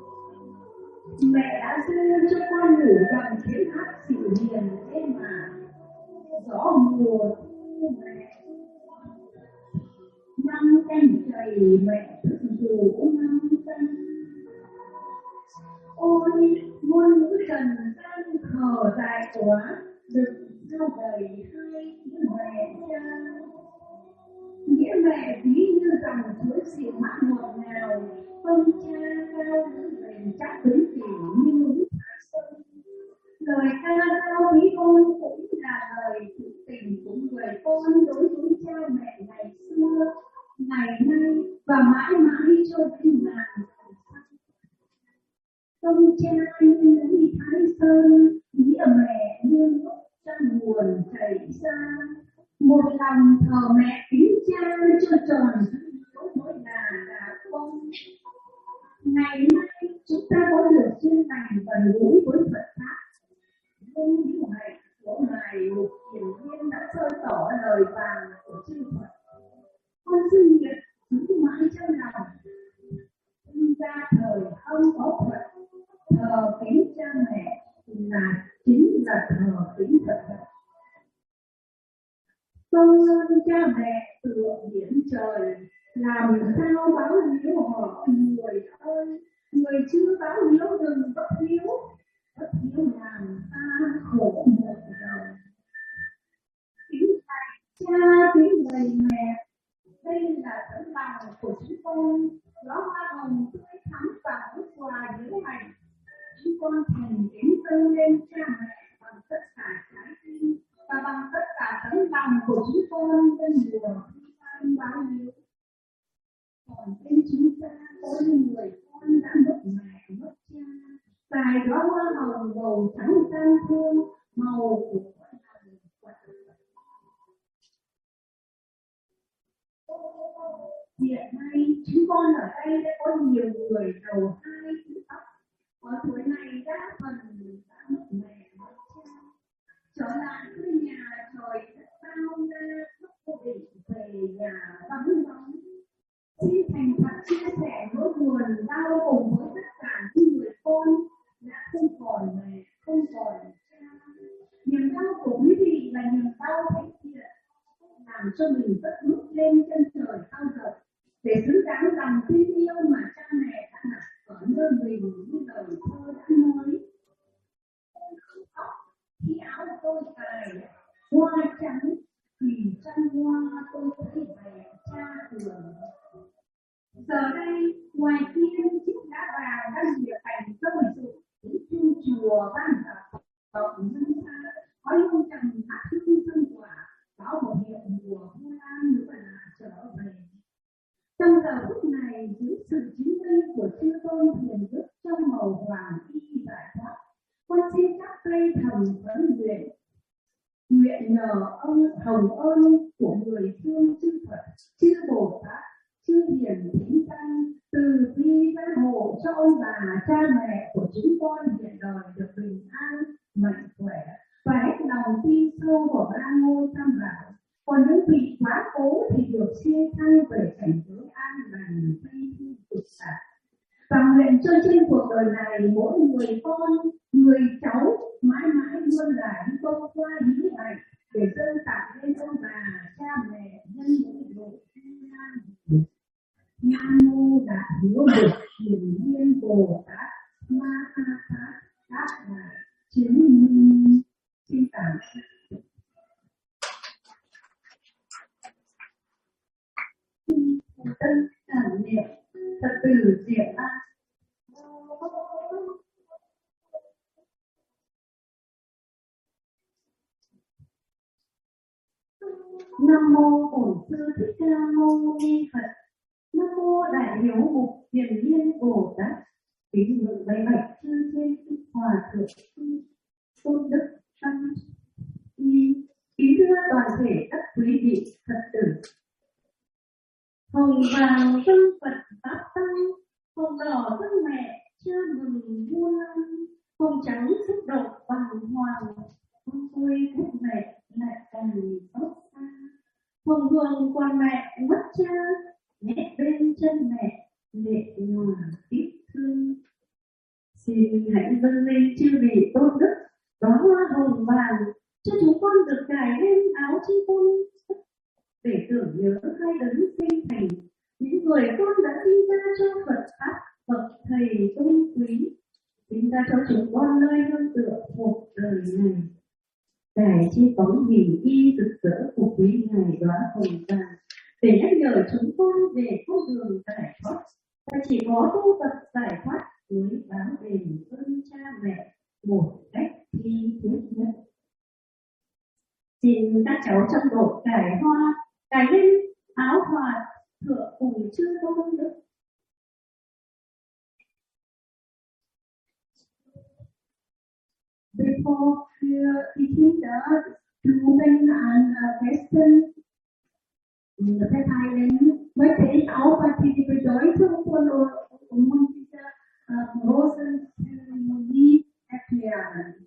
Mẹ đã đưa cho con ngủ bằng tiếng hát dịu hiền êm ả. Gió mùa thu mẹ năm canh chày, mẹ thức ngủ năm canh. Ôi ngôn ngữ trần gian thở dài quá, đừng sao đầy hai chữ mẹ cha. Nghĩa mẹ ví như dòng suối xịu mát ngọt ngào, không cha cao đứng bền chắc vững kiểu như núi Thái Sơn. Lời ca cao quý con cũng là lời phụ tình của người con đối với cha mẹ ngày xưa, ngày nay và mãi mãi cho đến ngàn. Sông cha như núi Thái Sơn, nghĩa mẹ như nước trong nguồn chảy ra. Một lòng thờ mẹ kính cha cho tròn dấu mỗi là con. Ngày nay chúng ta có được duyên lành gần gũi với Phật pháp. Ngôn ngữ hạnh của ngài Lục Kiền Viên đã soi tỏ lời vàng của chư Phật. Con xin nguyện giữ mãi trong lòng. Sinh ra thời không có Phật, thờ kính cha mẹ là chính là thờ kính Phật. Công ơn cha mẹ tựa biển trời, làm sao báo hiếu họ người ơi. Người chưa báo hiếu đừng bất hiếu, bất hiếu làm ta khổ một đời. Kính thầy cha, kính thầy mẹ, đây là tấm lòng của chúng con. Đó hoa hồng tươi thắm và món quà hiếu hạnh. Chúng con thành kính dâng lên cha mẹ bằng tất cả trái tim và bằng tất cả tấm lòng của chúng con bên mùa thi báo hiếu. Còn bên chúng ta có những người con đã mất mẹ mất cha, tài đó hoa hồng màu trắng tan thương, màu của con hồng quạnh. Hiện nay chúng con ở đây đã có nhiều người đầu hai thứ tóc, ở tuổi này đa phần đã mất mẹ mất cha. Trở lại quê nhà trời đất bao la, không có định về nhà vắng bóng. Xin thành thật chia sẻ nỗi buồn đau cùng với tất cả những người con đã không còn mẹ, không còn cha. Niềm đau của quý vị là niềm đau thánh thiện, làm cho mình vẫn bước lên chân trời cao rộng để xứng đáng lòng tin yêu mà cha mẹ đã đặt ở nơi mình như lời thơ đã nói. Không khóc khi áo tôi cài hoa trắng, thì trong hoa tôi thấy vẻ cha thường. Giờ đây ngoài kia chiếc đá vào đang diệt thành công dụng những chuông chùa vang dội rộng nhân xa, có những trầm thác hương thân quả báo một hiệu mùa hoa lan nữa là trở về. Trong giờ phút này dưới sự chứng minh của chư tôn hiền đức trong màu hoàng y giải thoát, con xin các tay thầm vấn nguyện nhờ ông hồng ơn của người thương chư Phật, chư Bồ Tát, chư hiền thính tăng từ bi gia hộ cho ông bà cha mẹ của chúng con hiện đời được bình an, mạnh khỏe và hết lòng tin sâu vào ba ngôi tam bảo. Còn những vị quá cố thì được siêu thăng về cảnh giới an lành tây thu cực lạc. Và nguyện cho trên cuộc đời này mỗi người con, người cháu mãi mãi luôn là những bông hoa hiếu hạnh để dâng tặng lên ông bà cha mẹ nhân những độ an. Nam mô Đại Hiếu Lực Hiền Nhiên Bồ Tát Ma Ha Tát Đát Đà Chứng Minh. Xin cảm ơn. Tân cảm niệm Phật tử Diệu An. Nam mô Bổn Sư Thích Ca Mâu Ni Phật. Nam mô Đại Hiếu Mục Hiền Nhiên Bồ Tát. Kính ngưỡng bày bạch chư thiên hòa thượng tôn đức tăng ni. Kính thưa toàn thể các quý vị Phật tử. Hồng vàng dân Phật Pháp Tăng, hồng đỏ dân mẹ cha mừng vua Lan, hồng trắng xúc động bằng hoàng, hồng quê quốc mẹ mẹ lệ hòa tiếc thương. Xin hãy vâng lên chư vị tôn đức, đóa hoa hồng vàng cho chúng con được cài lên áo chi tôn, để tưởng nhớ hai đấng sinh thành, những người con đã sinh ra cho Phật pháp bậc thầy tôn quý, sinh ra cho chúng con nơi nương tựa cuộc đời này. Cài chi bóng hình y rực rỡ của quý ngài đóa hồng vàng, để nhắc nhở chúng con về con đường giải thoát, và chỉ có tu tập giải thoát mới báo đền ơn cha mẹ một cách thi thiết nhất. Xin các cháu trong đội cài hoa, cài lên áo hòa thượng cùng chư tôn đức. Before eating the Blumen and Western Verteilen möchte ich auch die Bedeutung von dieser Rosenzeremonie erklären.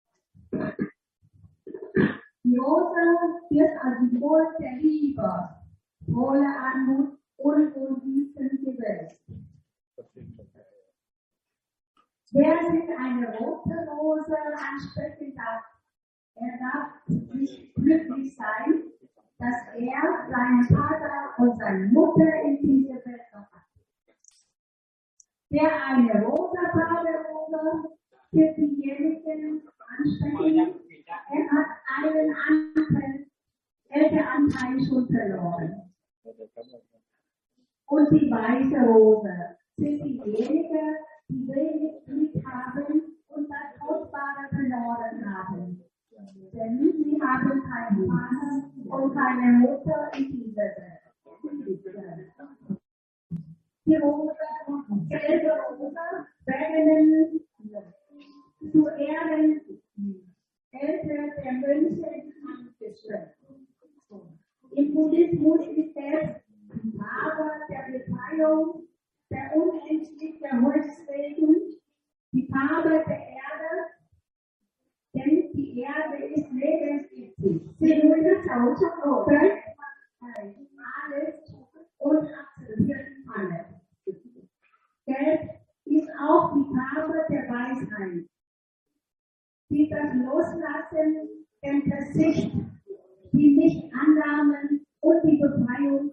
Die Rose wird als Symbol der Liebe, voller Anmut und Güten gewählt. Wer sich eine rote Rose ansprechen darf, er darf nicht glücklich sein, dass er seinen Vater und seine Mutter in dieser Welt noch hat. Wer eine rosa Baderose für diejenigen ansprechen, er hat einen Elternanteil schon verloren. Und die weiße Rose sind diejenigen, die wenig Glück haben und das Kostbare verloren haben. Denn sie haben keinen Vater und keine Mutter in dieser Welt. Die Rose, gelbe Rose, werden zu Ehren Eltern der Mönche angestellt. Im Buddhismus ist es die Farbe der Befreiung, der unendlichen Holzwegen, die Farbe der Erde, denn die Erde ist lebenswichtig. Sie nur das Haus alles und akzeptiert alles. Gelb ist auch die Farbe der Weisheit, die das Loslassen, den Verzicht, die Nichtannahme und die Befreiung.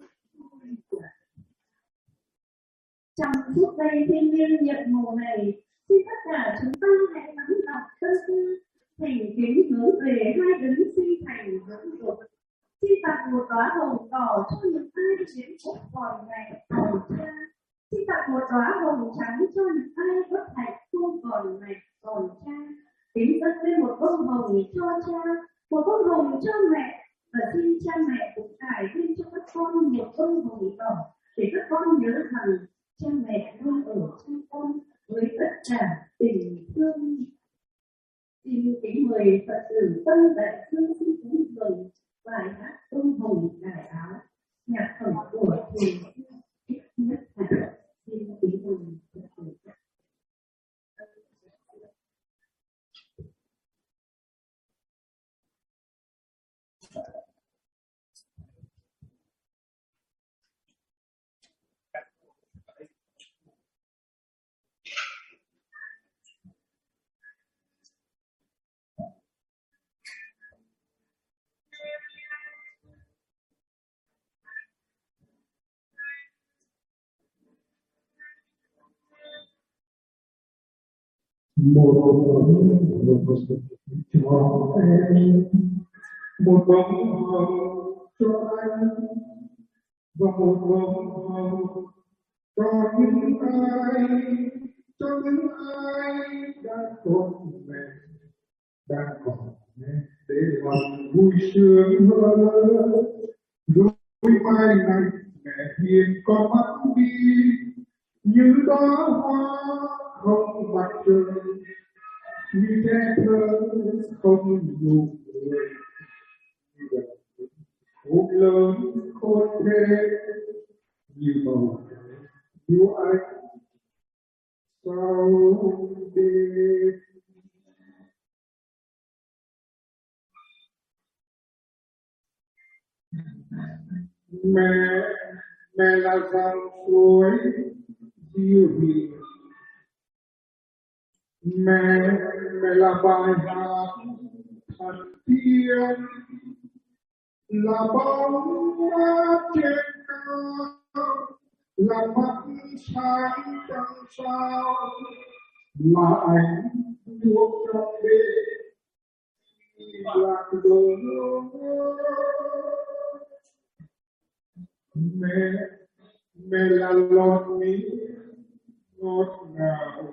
Trong suốt đây thiên nhiên nhiệt màu này, xin tất cả chúng ta hãy nắm đọc tâm tư, thành kính hướng về hai đấng sinh thành dưỡng dục. Xin tặng một đóa hồng đỏ cho những ai đến phúc còn ngày còn cha. Xin tặng một đóa hồng trắng cho những ai bất hạnh không còn ngày còn cha. Kính dâng lên một bông hồng cho cha, một bông hồng cho mẹ, và xin cha mẹ cũng cài lên cho các con một bông hồng đỏ, để các con nhớ rằng cha mẹ luôn ở trong con với tất cả tình thương. Xin kính mời Phật tử Tân Đại Sư xin cúng dường bài hát bông hồng cài áo, nhạc phẩm của thiền sư Thích Nhất Hạnh. Xin kính mời Phật tử. Một cho em, một bông hồng cho anh, và một bông hồng cho những ai đang còn mẹ, để lòng vui sướng hơn. Đôi mai này mẹ hiền con mắt đi như đóa hoa không mặt trời, như trẻ thơ không nụ cười, khôn lớn khôn thế như bầu trời yêu anh sau đêm. Mẹ mẹ là dòng suối diệu hiền, mẹ là bài hát thần tiên, là bóng mát trên cao, là mắt sáng trăng sao, là ánh đuốc trong đêm lạc đường. Mẹ là lọt mỹ ngọt ngào,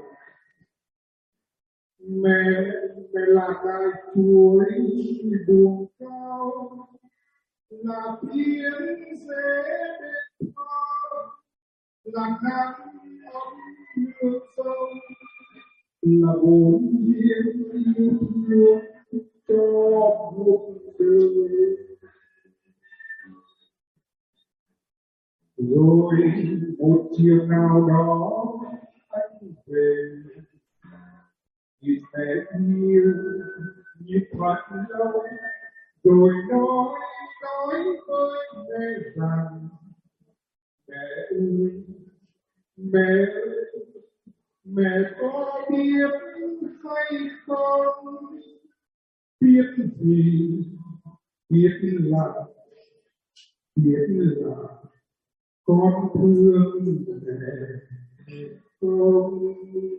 mẹ là cây chuối buông cao, là tiếng rẽ bên thao, là nắng ấm nước sông, là bốn biển yêu thương cho một đời. Rồi một chiều nào đó anh về, nhìn mẹ yêu như thoát lâu, rồi nói với mẹ rằng mẹ ơi, mẹ có biết hay không, biết gì, biết là con thương mẹ không.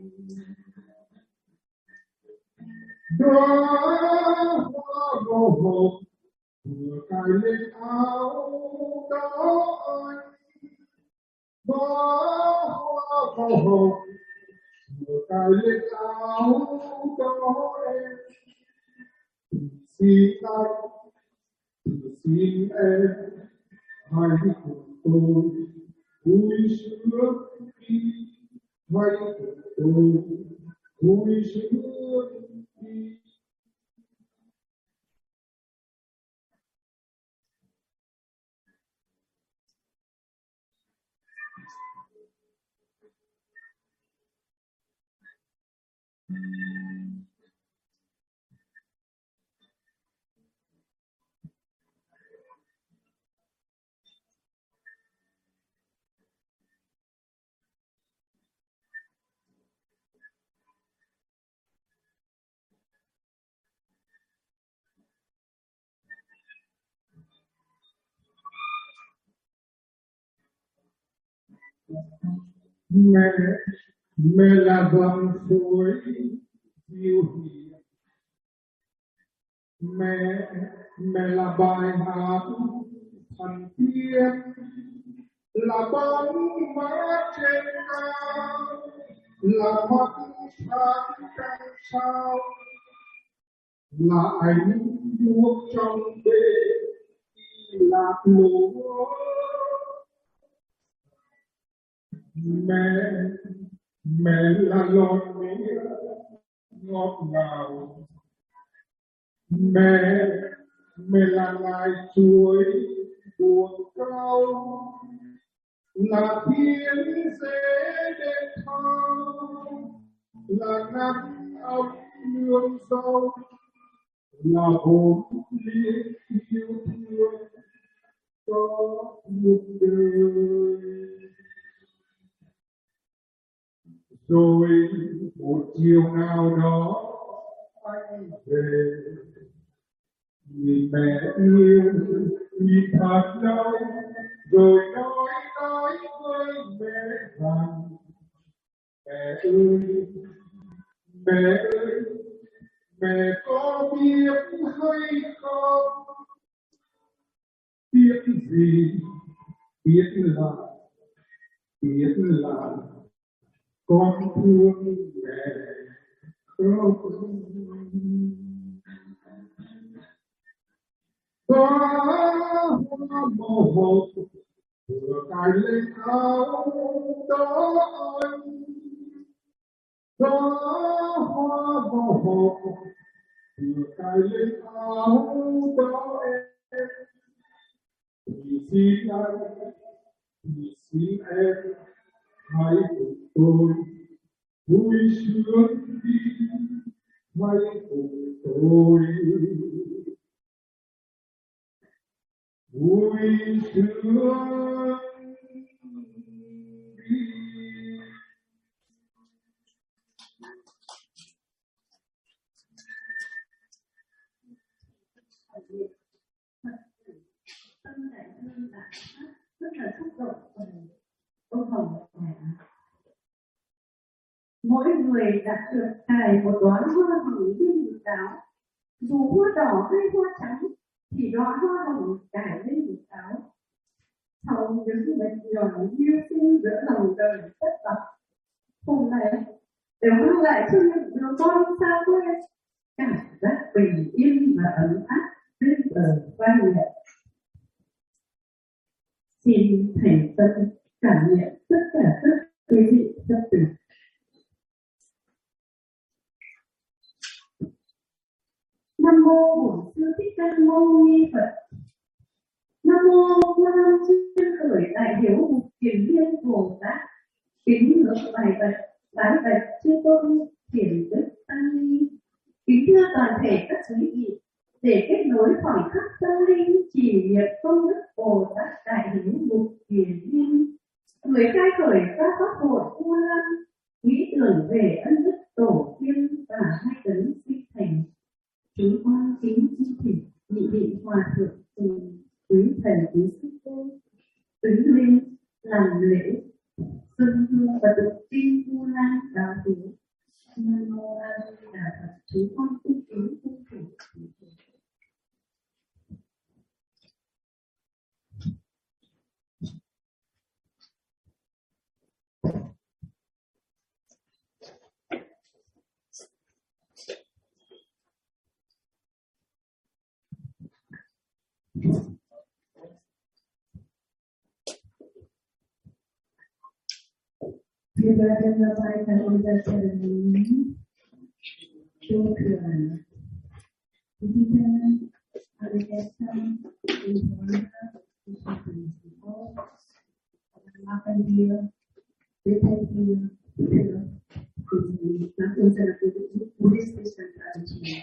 Đó hoa màu hồng vừa cài lên áo đó anh, đó hoa màu hồng vừa cài lên áo đó em. Xin anh, xin em, hãy cùng tôi vui sướng đi, hãy cùng tôi vui sướng đi. Mẹ là dòng suối diệu hiền, mẹ là bài hát thần tiên, là bóng mát trên cao, là mắt sáng trăng sao, là ánh đuốc trong đêm lạc lối. Mẹ là lon mía ngọt ngào, mẹ là ngài chuối buồn cao, là thiên dễ đêm thao, là nắng ấm nương sâu, là hồn liên yêu thương cho một đời. Rồi một chiều nào đó anh về, nhìn mẹ yêu nhìn thật lâu, rồi nói với mẹ rằng mẹ ơi, mẹ có biết hay không, biết gì, biết là con thương mẹ không. Có hoa màu hồng vừa cài lên áo đó anh, có hoa màu hồng vừa cài lên áo đó em. Thì xin anh, thì xin em, hãy cùng tôi vui sướng đi, hãy cùng tôi vui sướng mỗi người đã được cài một đóa hoa hồng như một áo. Dù hoa đỏ hay hoa trắng thì đóa hoa hồng cài lên một áo. Hầu những bệnh nhỏ yêu sinh giữa lòng đời tất bật. Hôm nay để mang lại cho những đứa con xa quê cảm giác bình yên và ấm áp bên bờ vai mẹ. Xin thầy tâm cảm nhận tất cả các quý vị Phật tử. Nam mô Bổn Sư Thích Ca Mâu Ni Phật. Nam mô Nam Chư Khởi Đại Hiếu Mục Kiền Liên Bồ Tát. Kính ngưỡng bài bạch chư tôn thiền đức tăng ni. Kính thưa toàn thể các quý vị, để kết nối khoảng khắc tâm linh chỉ niệm công đức Bồ Tát Đại Hiếu Mục Kiền Liên, người khai khởi ra pháp hội U Lan, nghĩ tưởng về ân đức tổ tiên và hai tấn sinh thành. Chúng con kính chi thỉnh nhị vị hòa thượng cùng quý thầy quý sư cô đứng lên làm lễ dân hương và tụng kinh Vu Lan báo hiếu. Nam mô A Di Đà Phật. Chúng con cung kính cung thỉnh. Ibadah apa yang kita ceritakan, Tuhan, kita ada kesam, Tuhan, makan dia, betul dia, nak usaha Buddhist Christian tradition.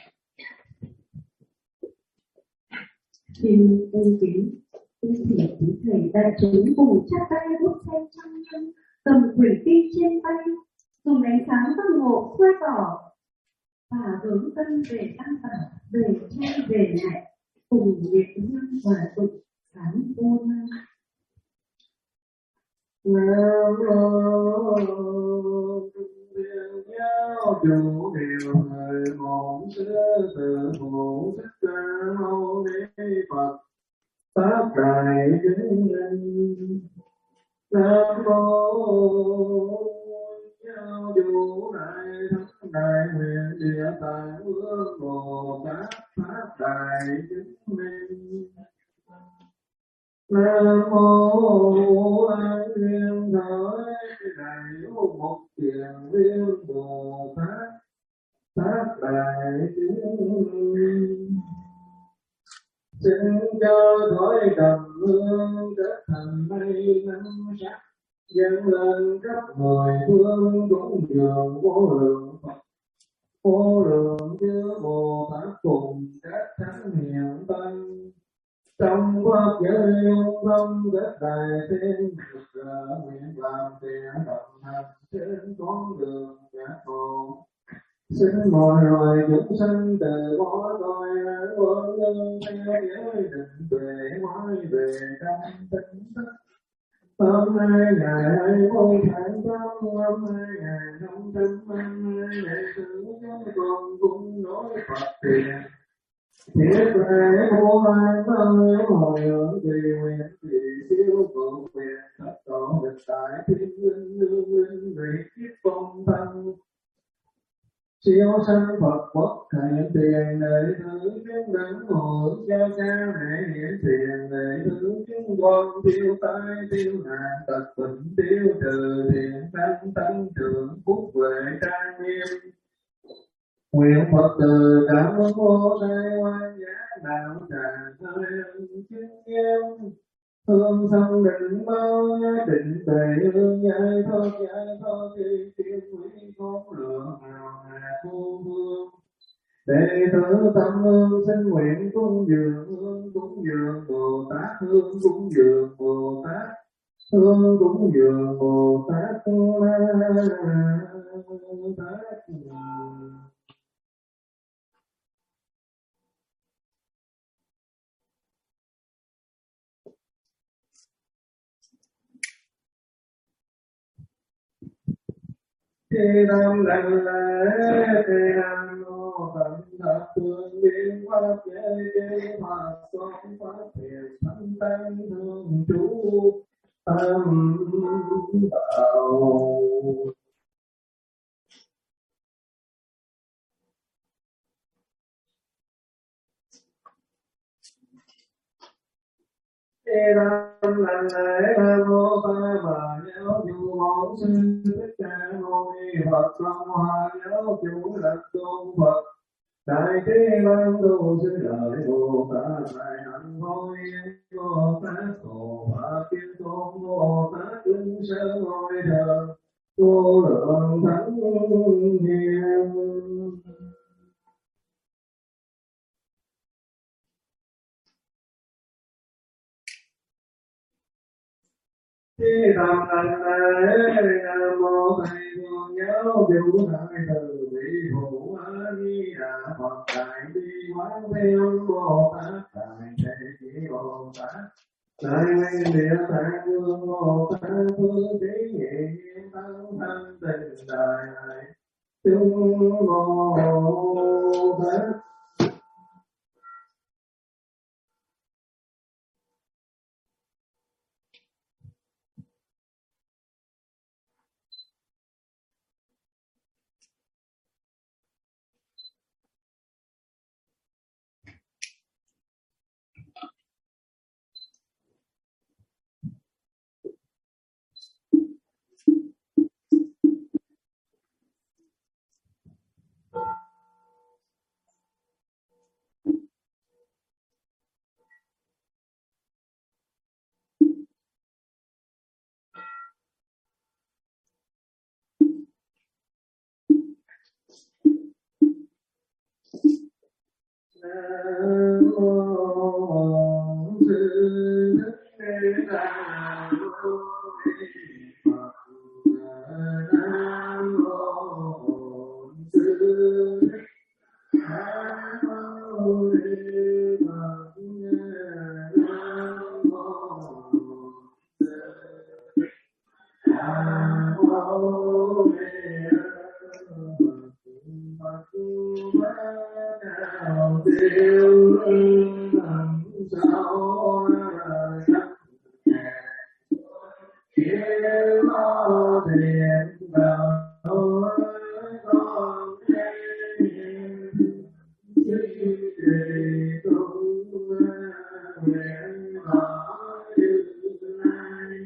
Xin cung kính quý thầy đại chúng cùng chắp tay đốt sen trong nhân, cầm quyển kinh trên tay, dùng ánh sáng tâm ngộ soi tỏ và hướng tâm về tăng bảo, về cha về mẹ, cùng niệm hương và tụng sáng vô năng. Chủ điều người một sư tự phụ thích ca mâu ni Phật. Pháp đại chứng minh. Nam mô Giáo chủ đại thắng đại nguyện địa tạng vương Bồ Tát. Pháp đại chứng minh. Nam mô An Nguyên Thới Đại Mục Kiền Liên Bồ Tát. Pháp đại chứng minh. Xin cho thổi cầm hương kết thành mây năm sắc, dâng lên khắp mười phương cúng dường vô lượng Phật, vô lượng chư Bồ Tát cùng các thánh hiền tăng. Trong pháp giới dung tâm kết đại thiên thực nguyện làm tiền đồng hành trên con đường giác ngộ. Xin mọi loài chúng sanh từ bỏ tội ác vô nhân theo giới định tuệ nói về căn tính thức. Hôm nay ngày 21 tháng 8 năm 2022 ngày thứ chúng con cũng nói Phật tiền. Thiết lễ vô an thân hồi hướng tùy nguyện tùy siêu cầu nguyện tất tổ thực tại thiên linh lưu linh vị kiếp phong tăng. Siêu sanh Phật quốc hiện tiền đệ tử chúng đấng hộ cho cha mẹ hiện tiền đệ tử chúng con tiêu tai tiêu nạn tật bệnh tiêu trừ thiện tăng tăng trưởng phúc huệ trang nghiêm. Nguyện Phật từ cảm ơn vô thai quan giá đạo tràng hơi chứng nghiêm. Hương sông định bao định tuệ hương giải thoát thiên quý không lượng nào hà vô phương. Đệ tử tâm hương xin nguyện cúng dường Bồ Tát, hương cúng dường Bồ Tát, hương cúng dường Bồ Tát. Thế nam lành lẽ thế nam mô tận thập phương biến pháp giới pháp sống pháp thiền sanh tăng thương chú tam bảo. Thế nam lành lẽ nam mô ta bà giáo chủ bổn sư thích ca mâu ni Phật long hoa giáo chủ lập tôn Phật đại thế văn tu sư lợi Bồ Tát đại hạnh thôi Bồ Tát Phổ Pháp Thiên Tôn Bồ Tát Linh Sơn ngôi thờ vô lượng thánh hiền. Thế tam lành lễ nam mô thầy phương giáo chủ đại từ bi phụ a di đà Phật đại bi quán thế âm Bồ Tát đại thế chí Bồ Tát đại minh địa tạng vương Bồ Tát phương trí nhị tăng thanh tịnh đại hải chúng Bồ Tát. Nam mô Sư Thích Ca Mâu Ni Phật. Nam mô Sư Thích Ca Mâu Ni Phật. Nam mô Sư Thích Ca Mâu Ni Phật. Phật tiêu làm sao kiếm lo tiền đạo con nguyện hỏi như lai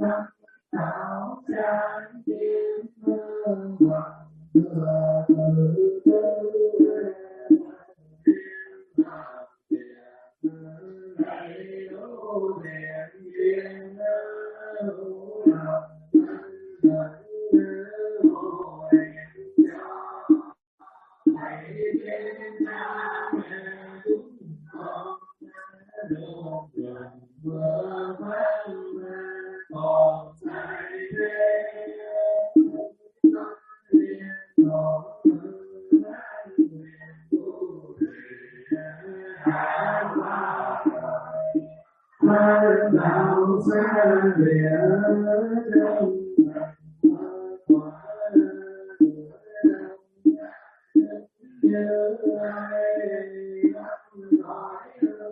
đạo trang nghiêm hoàng thừa tự đạo xa lìa trong như ai nói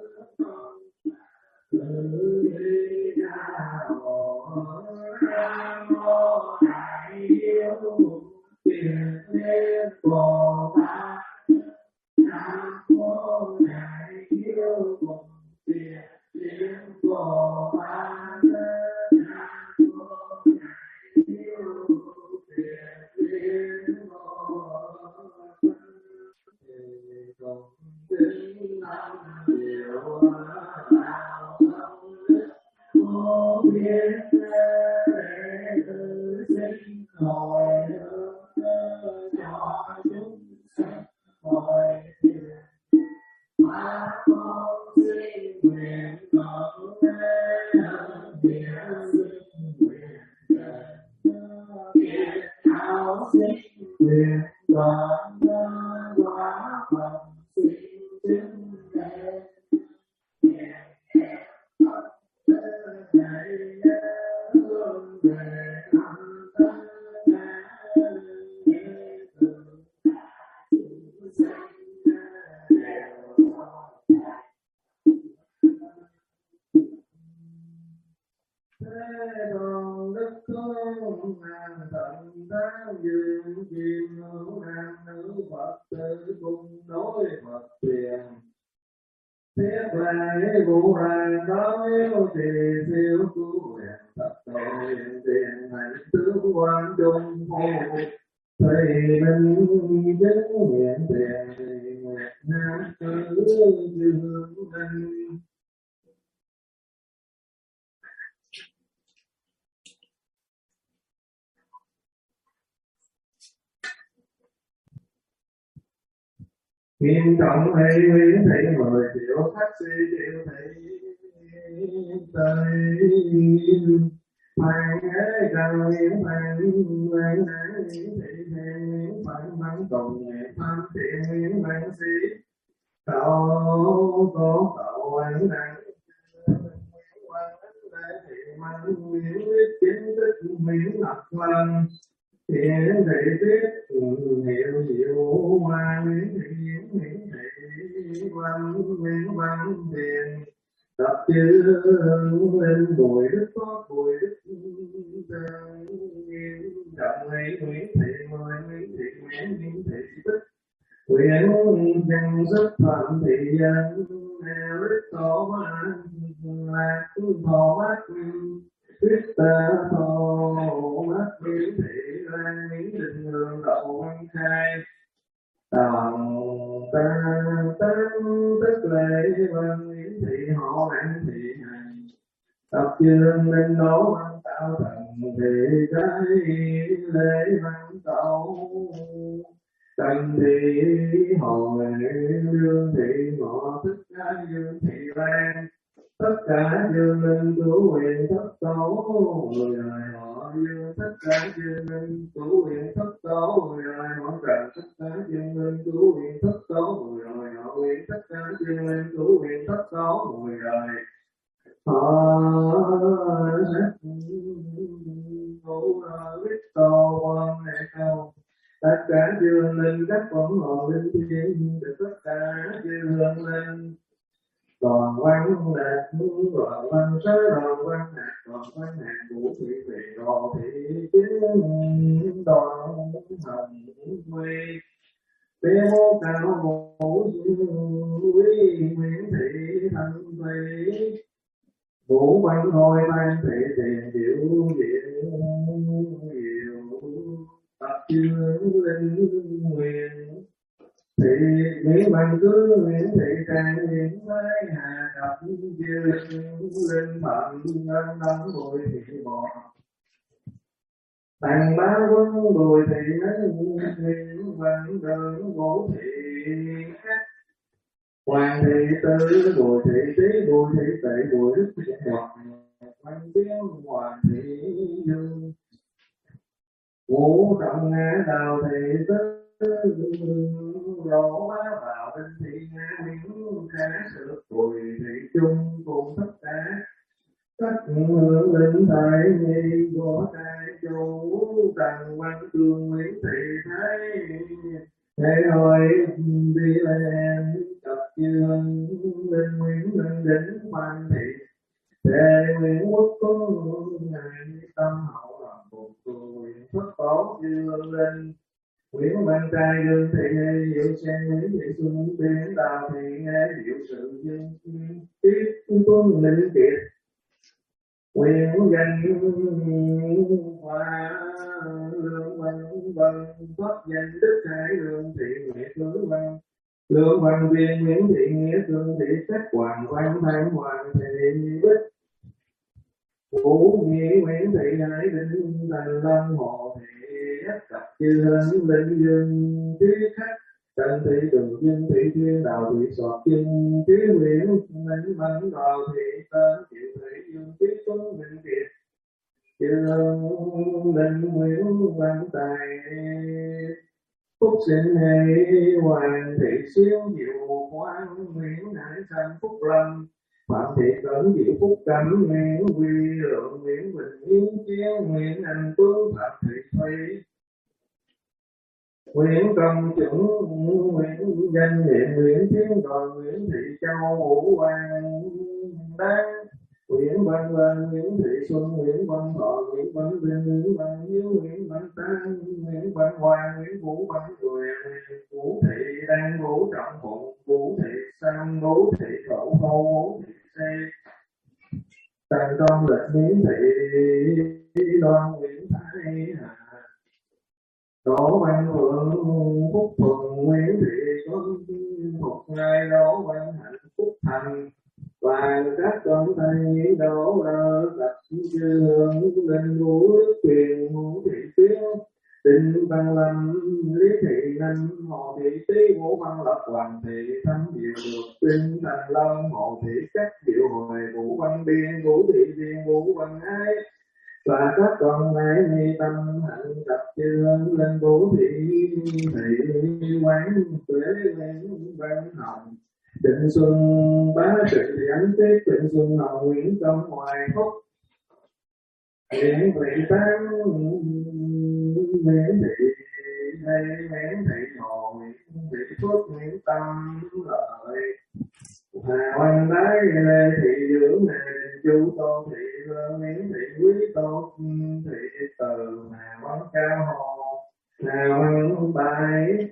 tự đi nào nam mô đại hiếu tiền liên bồ tát nam mô đại hiếu tiền liên bồ tát nam mô đại hiếu tiền liên bồ tát cùng kính năm điều đạo công đức vô biên để tự sinh hồi hướng cho chúng sanh hồi thiện pháp con xin nguyện cộng địa sinh nguyện kiệt áo sinh nguyện đoạn quả phật sinh chứng đề hướng về âm thanh thế đoàn đức tôn ngàn tận tháng dương chim hữu nam nữ Phật tử cùng đối Phật tiền thiết lại vụ hàng đó yêu trì siêu cứu nguyện tập tội tiền hạnh tứ quan trung phù thầy minh chứng nguyện tiền nguyện nam tử dương minh nghiêm trọng hay nguyên thị 10 triệu khách sĩ triệu thị tới Phạn ế cầu nghiêm phạn nguyện nãy thị thiện phạn mắng cùng nhẹ tham thiện nghiêm phạn sĩ cậu có cậu ánh nắng thị mắng miễn quyết chính thức miễn lập văn thiện thị tiết hiệu diệu hoa miễn thị văn thiền tập chư lên bồi đức có bồi đức nghiêm trọng ấy nguyễn thị mười nguyễn thị đức nguyện dân sức phạm thị dân nêu đức tổ lạc thọ mát đức thọ mát nguyễn thị lan nguyễn định hương đậu văn khai toàn tăng tức lễ văn nguyễn thị họ đặng thị hành tập chương lên đấu văn tạo thần thị cái lễ văn tẩu tần thị hồi dương thị ngọ tất cả dương thị lan tất cả dương linh cứu nguyện thất tố người đời họ dương tất cả dương linh cứu nguyện thất tố người đời họ trần tất cả dương linh cứu nguyện thất tố người đời họ nguyện tất cả dương linh cứu nguyện thất tố người đời họ sẽ ngủ biết tô quan hệ câu tất cả dương linh các phẩm hồn linh thiên tất cả dương linh toàn văn đạt toàn văn sớ toàn văn hạt của thị vị đồ thị chính toàn hồng quy bế mô cao bổ quý nguyễn thị thanh thủy Vũ văn thôi ban thị tiền diệu diệu tập chương linh nguyện thị Nguyễn Văn Cứ Nguyễn Thị Trang Nguyễn Thái Hà Cập Dương Linh Phận Ngân Nông Bùi Thị Bò Tàng Bá Quân Bùi Thị Nấn Nguyễn Văn Đơn Vũ Thị Hoàng Thị Tư Bùi Thị Tý Bùi Thị Tệ Bùi Đức Hoàng Văn Tiến Hoàng Thị Dương Vũ Trọng Ngã Đào Thị Tư Lỗ Bá Bảo Đinh Thị Nga Nguyễn Khá Sự Bùi Thị Trung cùng tất cả các hương linh Thái Nhi của Thái Chủ Tần Văn Cương Nguyễn Thị Thái Thế hồi đi lên tập chương linh Nguyễn Linh Đỉnh Phan Thị Thế Nguyễn Quốc Cung Ngài Tâm Hậu làm cùng Nguyễn Thất Tổ Dương Linh Nguyễn Văn Trai Dương Thị Diệu Sen Nguyễn Thị Xuân Tiến Đào Thị Nghe Diệu Sự Dương Tiếp Tuân Linh Kiệt Nguyễn Danh Hoa Lương Văn Pháp Danh Đức Hải Lương Thị Nghĩa Lương Văn Viên Nguyễn Thị Nghĩa Lương Thị Sách Hoàng Văn Thanh Hoàng Thị Bích Vũ Nghĩa Nguyễn Thị Hải Đinh Thành Lâm Hồ Thị Nhất Cập Chư Hân Linh Dương Trí Khách Trần Thị Đường Dương Thị Thiên Đào Thị Sọt Kinh Trí Nguyễn Minh Văn Đào Thị Tên Triệu Thị Dương Trí Tuấn Minh Kiệt Chư Linh Nguyễn Văn Tài Phúc Sinh Hệ Hoàng Thị Siêu Diệu Quang Nguyễn Hải Thành Phúc Lâm Phạm Thị Cẩn Diệu Phúc Cẩm Nguyễn Quy Lượng Nguyễn Bình Yến Chiếu Nguyễn Anh Tuấn Phạm Thị Thủy Nguyễn Công Chuẩn Nguyễn Danh Niệm Nguyễn Tiến Đòi Nguyễn Thị Châu Vũ Hoàng Đan Nguyễn Văn Văn Nguyễn Thị Xuân Nguyễn Văn Thọ Nguyễn Văn Vinh Nguyễn Văn Hiếu Nguyễn Văn Tăng Nguyễn Văn Hoa Nguyễn Vũ Văn Quyền Vũ Thị Đan Vũ Trọng Phụng Vũ Thị Sang Vũ Thị Khẩu Khâu Vũ Thị Xe Trần Công Lịch Nguyễn Thị Đoan Nguyễn Thái Hà Đỗ Văn Phượng Phúc Thuận Nguyễn Thị Tuấn Phục Ngài Đỗ Văn Hạnh Phúc Thành và các con thầy những Đỗ Lập Chư Hương Linh Vũ Đức Quyền Vũ Thị Tuyến Đinh Văn Lâm Lý Thị Năm Hồ Thị Tý Vũ Văn Lập Hoàng Thị Thánh Diệu Được Tuyên Thành Long Hồ Thị Cách Diệu Hồi Vũ Văn Biên Vũ Thị Viên Vũ Văn Ái và các con gái Nhi Tâm Hạnh Cập Chư Hân Linh Vũ Thị Quán Tuế Nguyễn Văn Hồng Trịnh Xuân Bá Trịnh Thị Ánh Tiếp Trịnh Xuân Hồng Nguyễn Công Hoài Phúc Nguyễn Thị Tám Nguyễn Thị Hay Nguyễn Thị Hồ Nguyễn Thị Phước Nguyễn Tâm Lợi Hà Văn Đái Lê Thị Dưỡng Hà Chu Tô Thị Nguyễn Thị Quý Tô Thị Từ Hà Văn Cao Hồ Hà Văn Bài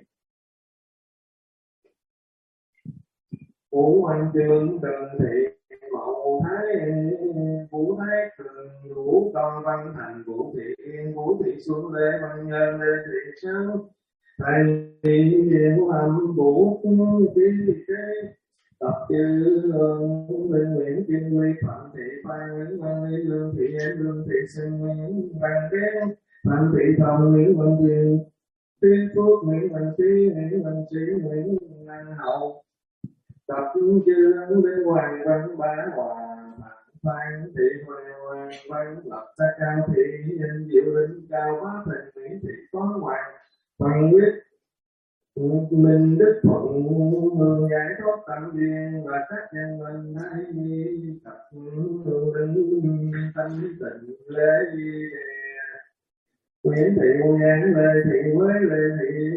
Vũ Văn Trương Trần Thị Mậu Thái Vũ Thái Cường Vũ Công Văn Thành Vũ Thị Yên Vũ Thị Xuân Lê Văn Nhân Lê Thị Sáng Thầy Diệu Âm Vũ Trí Kế Tập Chư Linh Nguyễn Kim Quy Phạm Thị Phan Nguyễn Văn Lý Lương Thị Em Lương Thị Sinh Nguyễn Văn Kế Phạm Thị Thông Nguyễn Văn Quyền Tuyên Phước Nguyễn Văn Trí Nguyễn Văn Trí Nguyễn Văn Hậu Tập Chư Linh Hoàng Văn Bá Hòa Phan Thị Hoàng Văn Lập Sa Cao Thị Nhân Diệu Linh Cao Bá Thành Nguyễn Thị Có Hoàng Văn Quyết Minh Đức Thuận Hương Giải Thoát Tâm Duyên và các nhân linh Thái Nhi Tập Hương Linh Thanh Tịnh Lễ Nguyễn Thị Nguyễn Lê Thị Quế Lê Thị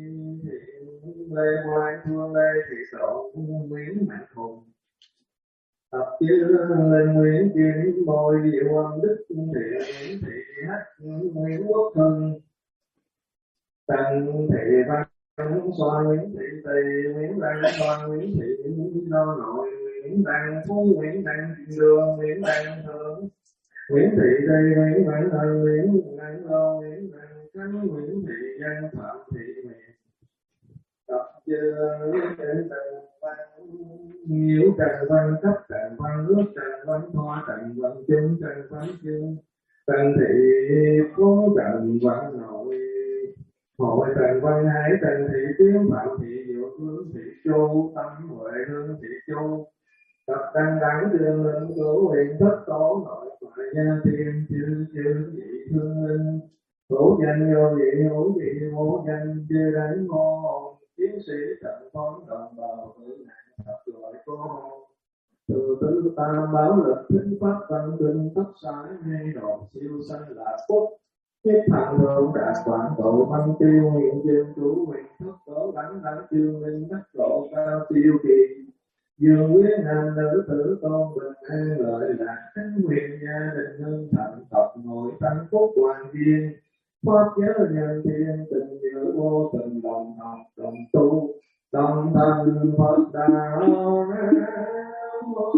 Lê Hoài Phương Lê Thị Sổ Nguyễn Mạnh Hùng Tập Chư Linh Nguyễn Kim Bồi Diệu Âm Đức Nguyễn Thị Hách Nguyễn Quốc Hưng Trần Thị Văn Xoa Nguyễn Thị Tỳ Nguyễn Lan Xoa Nguyễn Thị Lo Nội Nguyễn Đăng Phú, Nguyễn Đăng Đường, Nguyễn Đăng Thượng, Nguyễn Thị Tây, Nguyễn Văn Thần, Nguyễn Đăng Lô, Nguyễn Đăng Khánh, Nguyễn Thị Dân, Phạm Thị Nguyệt, tập chưa đến Trần Văn, Nhiễu Trần Văn Cấp, Trần Văn Ước, Trần Văn Thoa, Trần Văn Trung, Trần Văn Chương, Trần Thị Cố, Trần Văn Nội, Hội Trần Văn Hải, Trần Thị Tiến, Phạm Thị Diệu, Hương Thị Châu, Tâm Huệ, Hương Thị Châu, tập đăng đẳng đường lĩnh của huyện thất tổ nội ngoại gia thiên chư chư vị thương linh hữu danh vô vị hữu vị hữu danh chư đánh ngô chiến sĩ trận phóng đồng bào tử nạn thập loại cô từ tứ tam báo lực thính pháp văn kinh tất sái ngay đồn siêu sanh lạc phúc nhất thẳng thượng đạt quảng độ văn tiêu huyện dương chủ huyện thất tổ đẳng đẳng chương linh đắc lộ cao tiêu kỳ dương quyết nam nữ tử tôn bình an lợi lạc thánh nguyện gia đình hương thạnh tộc nội tăng phúc hoàng viên pháp nhớ nhân thiên tình giữa vô tình đồng học đồng tu đồng thân Phật đạo Nam mô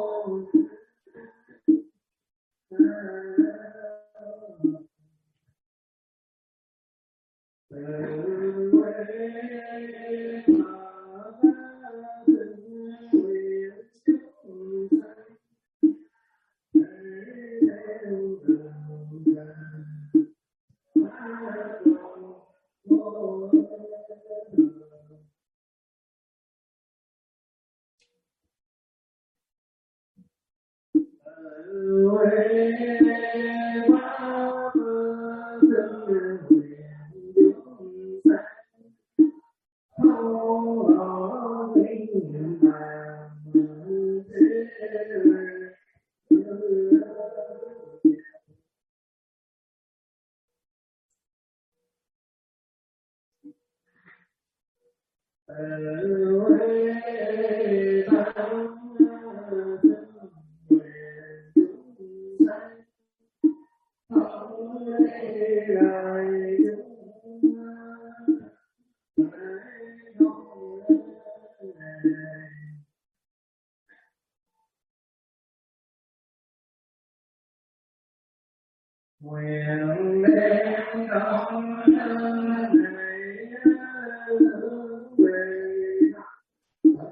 nguyện đem công ơn này hướng về Phật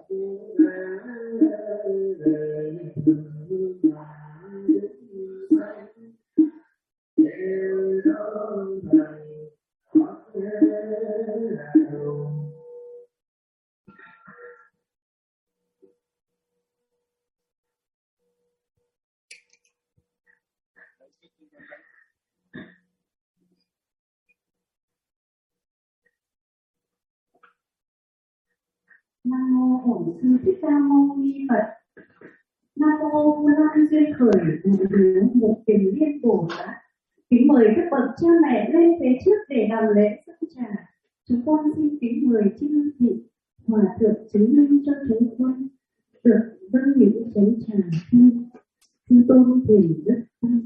để thương ngài chúng sanh đều đơn thành Phật đạo. Nam mô Bổn Sư Thích Ca Mâu Ni Phật. Nam mô Vua Lan duyên khởi Thủ tướng Một Tình Liên Bồ Tát. Kính mời các bậc cha mẹ lên phía trước để làm lễ dâng trà. Chúng con xin kính mời chư vị hòa thượng chứng minh cho chúng con được dâng những chén trà xin tôn thỉnh đức tăng.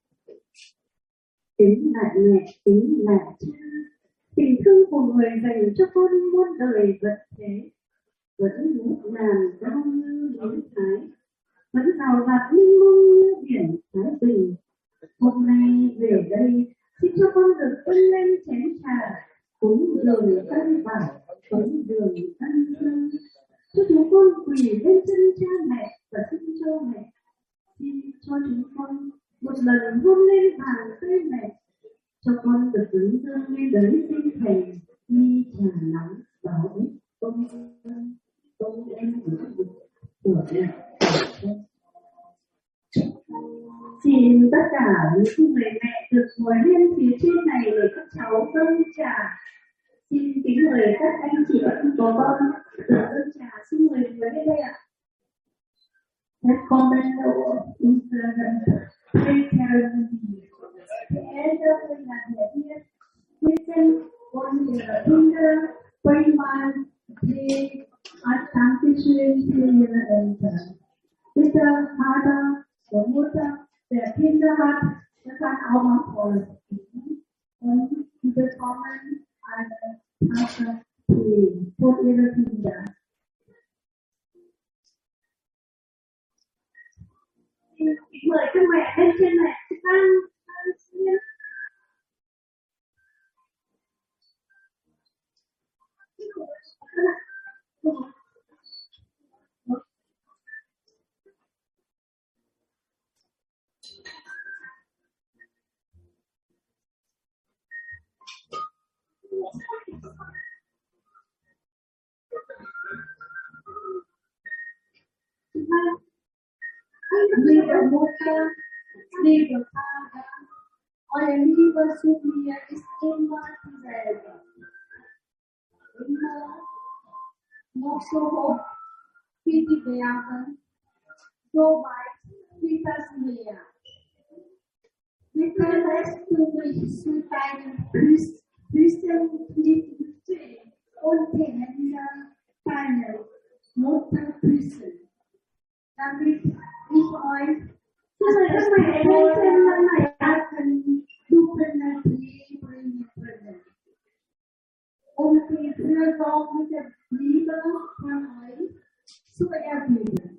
Kính đại mẹ, kính đại cha, tình thương của người dành cho con muôn đời vật thế vẫn ngút ngàn đau như núi Thái, vẫn rào rạt mênh mông như biển Thái Bình. Hôm nay về đây xin cho con được dâng lên chén trà cúng dường ân bảo, cúng dường ân thương, cho chúng con quỳ lên chân cha mẹ và xin cho mẹ, xin cho chúng con một lần hôn lên bàn tay mẹ, cho con được đứng dâng lên đấng sinh thành ly trà nóng bảo biết công em của mẹ. Xin tất cả những người mẹ được ngồi lên phía trên này để các cháu dâng trà. Xin kính mời các anh chị em có con được dâng trà. Xin mời người lên đây ạ. Let's comment on Instagram. Take care of me. And listen on your finger, point one, three, at Sankishri and Peter, Father, the Mother, the Kindergarten, the Son of our and the common and Pastor to put everything down. mời các mẹ lên trên này ăn nhé. Liebe Mutter, liebe Vater, eure Liebe zu mir ist immer dieselbe. Immer noch so hoch wie die Berge, so weit wie das Meer. Wie lässt du mich zu deinen Füßen stehen und die Hände deiner Mutter küssen, damit ich euch das Wohl erhalten Duplizier bringen können. Die fürsorgliche Liebe von euch zu erfüllen.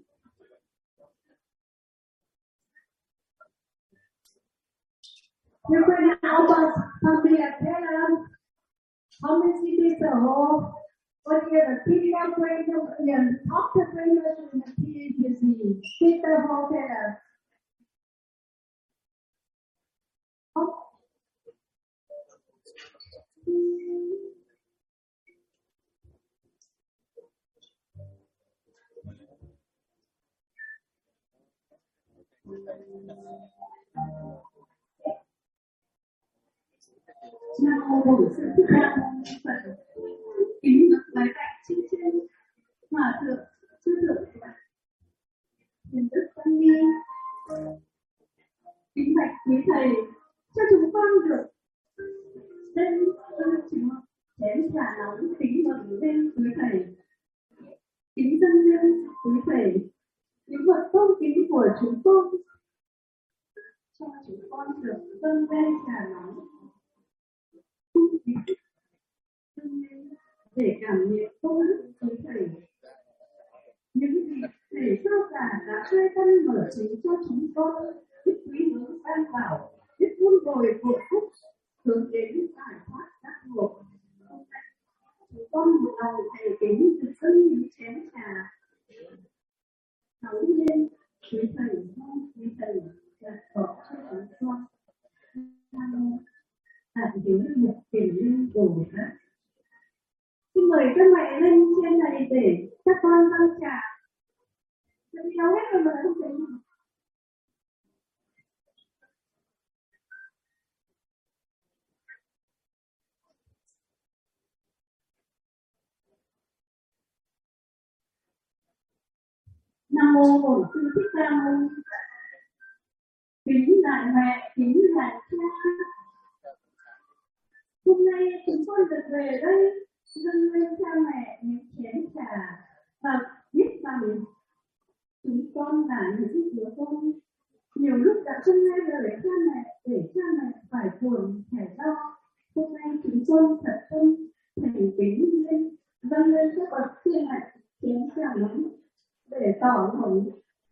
Wir können auch was von mir erzählen. Kommen Sie bitte hoch und Ihre Kinder bringen und Ihre Tochter bringen und erzählen für Sie. Bitte hoch, Herr. Nam mô Bổn Sư Thích Ca Mâu Ni Phật. Kính bạch bài cạnh chư trên hòa thượng chư thượng hiền đức tăng ni. Kính bạch quý thầy, cho chúng con được lên chén trà nóng kính bẩm lên quý thầy. Kính dân nhân quý thầy, những vật tôn kính của chúng con, cho chúng con được dâng lên trà nóng để cảm nhận công đức quý thầy. Những gì thầy sao cả đã khai tâm mở trí cho chúng con biết quý hướng san bảo, biết muôn bồi cuộc phúc hướng đến giải thoát đắc ngộ. Chúng con một lòng thầy kính được dâng những chén trà nóng lên quý thầy, mong quý thầy đặt bỏ cho chúng con. Tạm thiếu một tiền lương đồ khác. Xin mời các mẹ lên trên này để các con dâng trà. Đi đâu hết rồi mà không thấy. Nam mô Bổn Sư Thích Ca Mâu Ni Phật. Kính đại mẹ, kính đại cha. Hôm nay chúng con được về đây dâng lên cha mẹ những chén trà và biết rằng chúng con là những đứa con nhiều lúc đã không nghe lời cha mẹ để cha mẹ phải buồn phải đau. Hôm nay chúng con thật tâm thành kính lên dâng lên các bậc cha mẹ chén trà nóng để tỏ lòng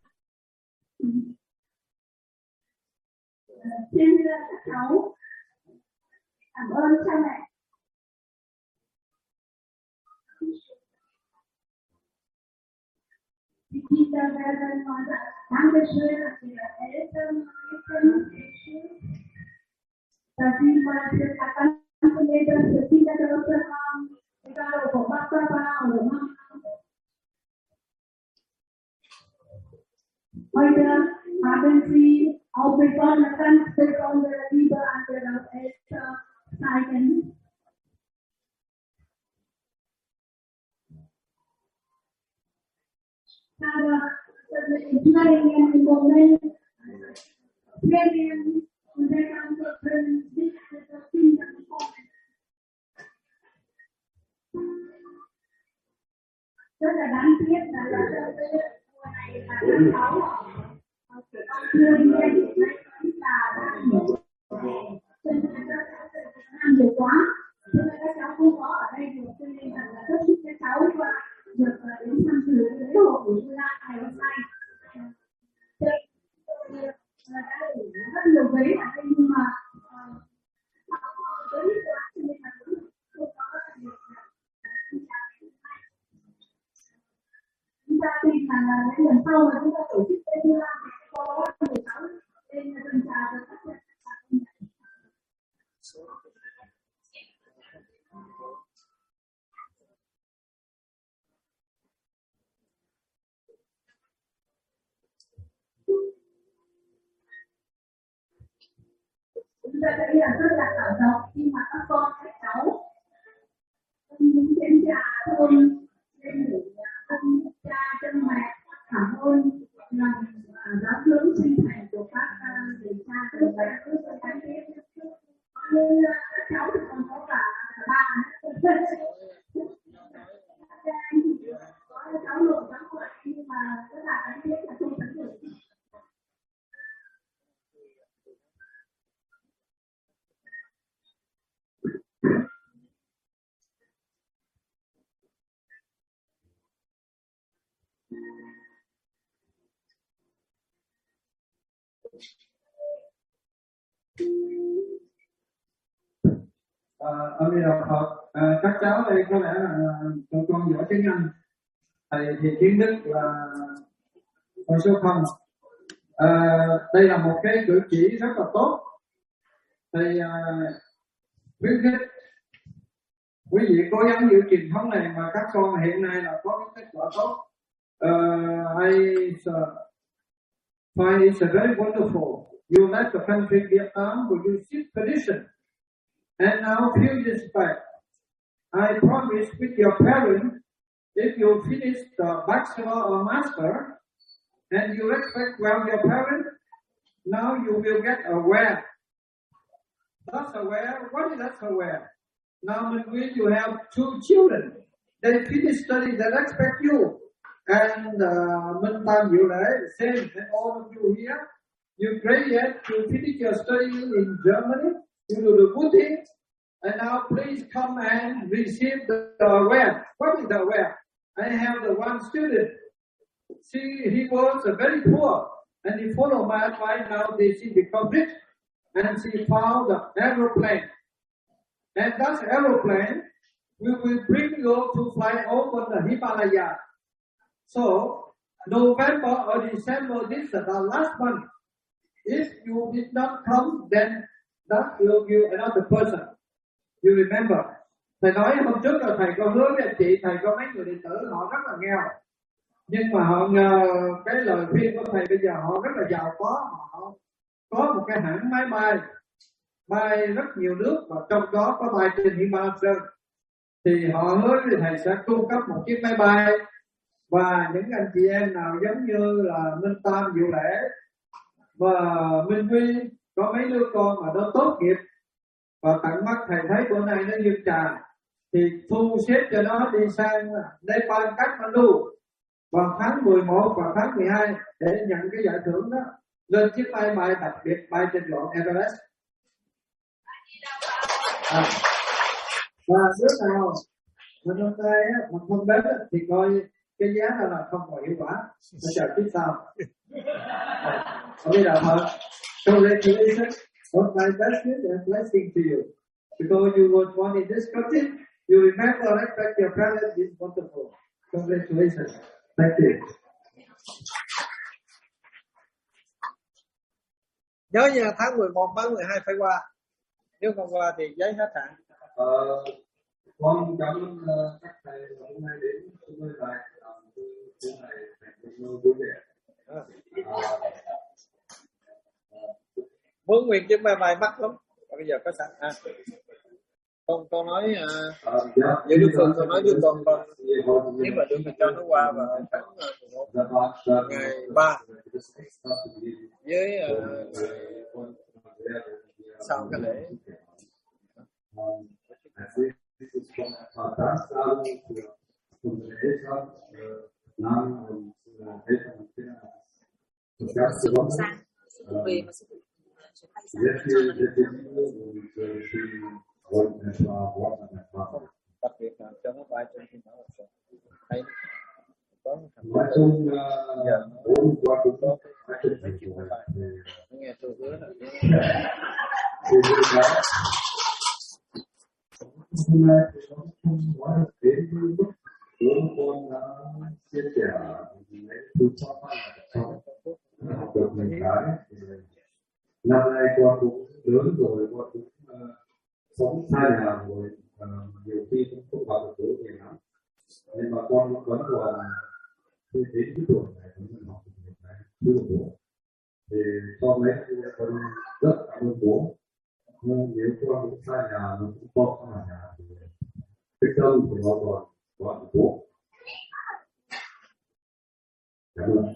xin các cháu cảm ơn cha mẹ. Die Kinder werden mal Dankeschön an ihre Eltern bitten, dass sie mal für das ganze Leben für Kinder geöffnet haben, egal ob Papa war oder Mama. Heute haben sie auch ganz besondere Liebe an ihre Eltern zeigen. Aber in im Moment Ferien und der ganze können nicht das Kinder bekommen. Rất là đáng tiếc là mùa này là tháng 6 chưa đi đến nay là nhiều cho nên ăn nhiều quá, cho nên các cháu không có ở đây được, cho nên là rất thích các cháu được đến tham dự lễ hội của Vu Lan ngày hôm nay. đấy là thế nhưng mà tới thì mình là không có chúng ta tin rằng là đến lần sau mà chúng ta tổ chức tên như là có 16 tên là tuần tra và các bạn chúng ta thấy là rất là cảm động khi mà các con các cháu những tên cha thôn lên ngủ ông cha chân mẹ cảm ơn lòng giáo dưỡng sinh thành của các thầy cha các bé cứ cho cái như các cháu thì còn có cả ba có cháu lộ cháu ngoại nhưng mà rất là cái biết là không phấn được. Ở đây là Phật, các cháu đây có lẽ là tụi con giỏi tiếng Anh, thầy thì tiếng Đức là con số 0. Đây là một cái cử chỉ rất là tốt. Thầy khuyến khích quý vị cố gắng giữ truyền thống này mà các con hiện nay là có cái kết quả tốt. I find it's very wonderful. You left the country Vietnam with your Sikh tradition. And now, a few years back, I promised with your parents, if you finish the bachelor or master, and you respect well your parents, now you will get aware. That's aware. What is that aware? Now, when you have 2 children, they finish study, they respect you. And Minh Tam Diệu Lễ, same, and all of you here, you graduate, you finish your study in Germany, you do the good thing, and now please come and receive the award. What is the award? I have the one student. He was very poor, and he followed my advice. Now she become rich, and she found the aeroplane. And that aeroplane, we will bring you to fly over the Himalaya. So, November or December, this is the last month. If you did not come, then that will give another person. You remember. Thầy nói hôm trước là thầy có hứa với anh chị, thầy có mấy người đệ tử họ rất là nghèo. Nhưng mà họ nhờ cái lời khuyên của thầy bây giờ họ rất là giàu có. Họ có một cái hãng máy bay rất nhiều nước và trong đó có bay trên Himalaya. Thì họ hứa với thầy sẽ cung cấp một chiếc máy bay. Và những anh chị em nào giống như là Minh Tam Diệu Lễ và Minh Huy có mấy đứa con mà nó tốt nghiệp và tận mắt thầy thấy bữa nay nó dưng trà thì thu xếp cho nó đi sang Nepal, Kathmandu vào tháng 11 và tháng 12 để nhận cái giải thưởng đó, lên chiếc máy bay đặc biệt bay trên ngọn Everest. Và đứa nào mà hôm nay mà không đến thì coi cái giá đó là không có hiệu quả, nó chờ tiếp sau. Bây giờ Phật, congratulations, all my best and blessing to you, because you were born in this country, you remember, respect your parents, is wonderful. Congratulations, thank you. Nhớ nha, tháng 11, tháng 12 phải qua, nếu không qua thì giấy hết hạn. Con cảm ơn các thầy hôm nay đến với lại cái này vui vẻ. Muốn nguyên chiếc máy bay mắc lắm. Bây giờ có sẵn con nói với đứa con nói với con nếu mà đừng cho nó qua vào tháng 11 ngày 3 với sau cái lễ. Đặc biệt là cho nó bay trên thiên đàng hay nói chung uống qua cũng tốt nghe tôi hứa là hôm nay thì nó không nói được đến mức của con đã chia sẻ mấy thứ cho con là học được mình cái năm nay con cũng lớn rồi, con cũng sống xa nhà rồi, nhiều khi cũng không vào được chỗ gì lắm, nhưng mà con vẫn còn đến cái tuổi này vẫn học được một cái thứ của thì cho mấy con rất cảm ơn bố. Nhưng nếu con cũng xa nhà nó cũng con ở nhà thì cái tâm của nó còn bố. Cảm ơn.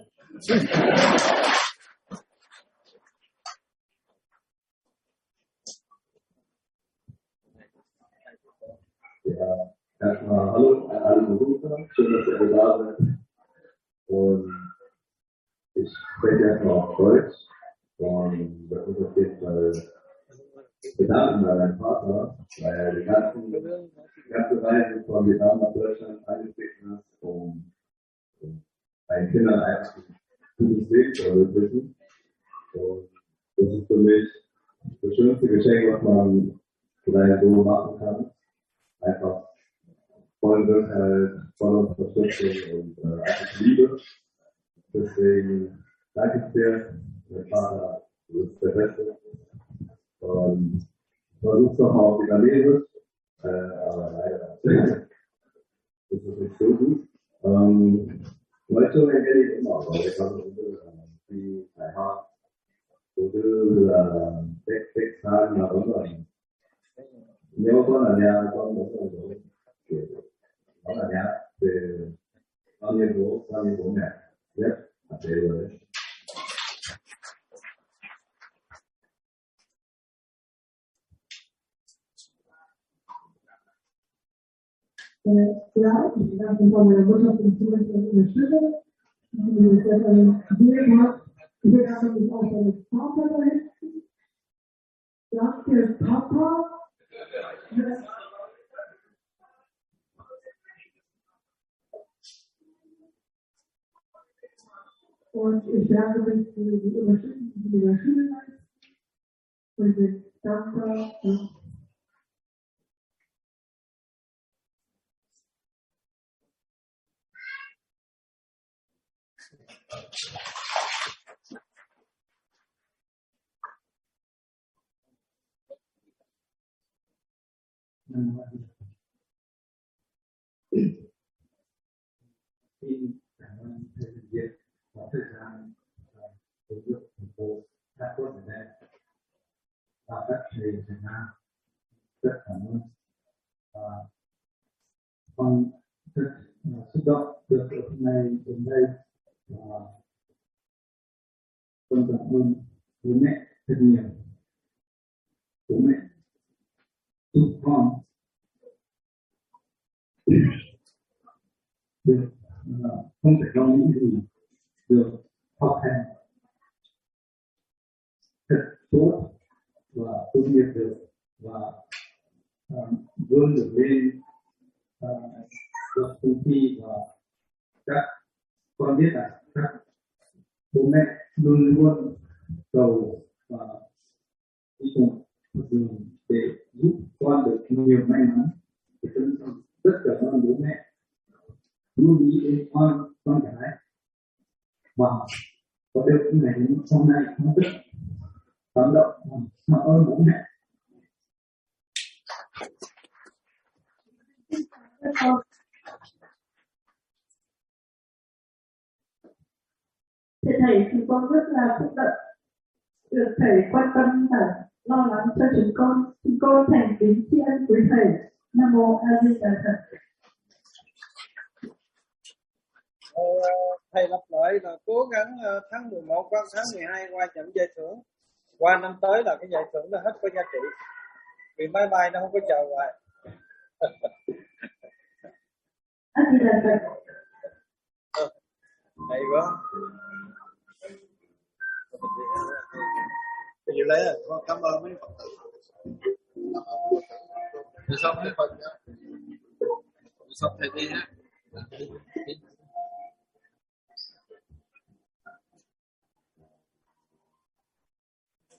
Hallo an alle Besucher, schön, dass ihr alle da seid. Und ich spreche erstmal auf Deutsch und das ist auf jeden Fall bedanken bei meinem Vater, weil die ganze Reise von Vietnam nach Deutschland eingetreten ist, um meinen Kindern einfach ein gutes Leben zu ermöglichen. Und das ist für mich das schönste Geschenk, was man vielleicht so machen kann. Einfach voll Unterstützung und einfach Liebe. Deswegen danke ich dir, mein Vater, du bist der Beste. Und versuch's noch mal auf Vietnamesisch, aber leider das ist nicht so gut. Nói chung em đi cũng bảo rồi, con cũng như là đi Hải Hòn, cũng như là cách xa mà vẫn là nếu con ở nhà con muốn là rồi kiểu nó ở nhà thì bao nhiêu bố mẹ biết là thế rồi. Ja, ich danke von meiner Mutter für die Zuwendung in der Schule. Ich bedanke mich auch bei meinem Vater da hinten. Danke, Papa. Und ich danke mich für die Unterstützung, die wir in der Schule leisten. Und ich bin dankbar. Xin cảm ơn thầy Việt có thời gian tới được thành phố Đà Nẵng ở đây và các thầy Việt Nam rất cảm ơn. Con rất xúc động được hôm nay đến đây và con cảm ơn bố mẹ rất nhiều. Bố mẹ giúp con được không phải lo những gì được học hành thật tốt và tốt nghiệp được và vươn được lên được công ty và các con biết là các bố mẹ luôn luôn cầu và đi cùng một đường để giúp con được nhiều may mắn. Thì con rất cảm ơn bố mẹ luôn nghĩ đến con cái và có được cái ngày hôm nay nó rất cảm động mà ơn bố mẹ. Thầy chúng con rất là xúc động được thầy quan tâm và lo lắng cho chúng con thành kính tri ân quý thầy. Nam mô A Di Đà Phật. Thầy lặp lại là cố gắng tháng 11 qua tháng 12 qua nhận giải thưởng, qua năm tới là cái giải thưởng nó hết có giá trị vì máy bay nó không có chờ hoài. A Di Đà Phật. Hay quá. Thì lấy rồi, con cảm ơn mấy Phật tử. Rồi xong mấy Phật nhá. Rồi xong thầy đi nhé. Đi.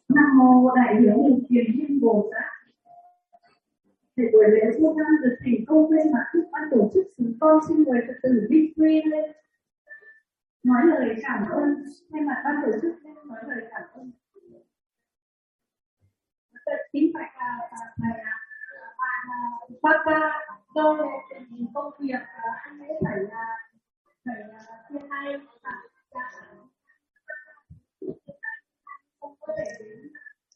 Nam mô Đại Hiếu Hùng Kiền Thiên Bồ Tát. Để buổi lễ vô năm được thành công viên mãn, ban tổ chức chúng con xin mời Phật tử Bích Quy lên nói lời cảm ơn. Thay mặt ban tổ chức lên nói lời cảm ơn. Kính phải thầy bạn tôi công việc anh ấy phải chia tay không có thể đến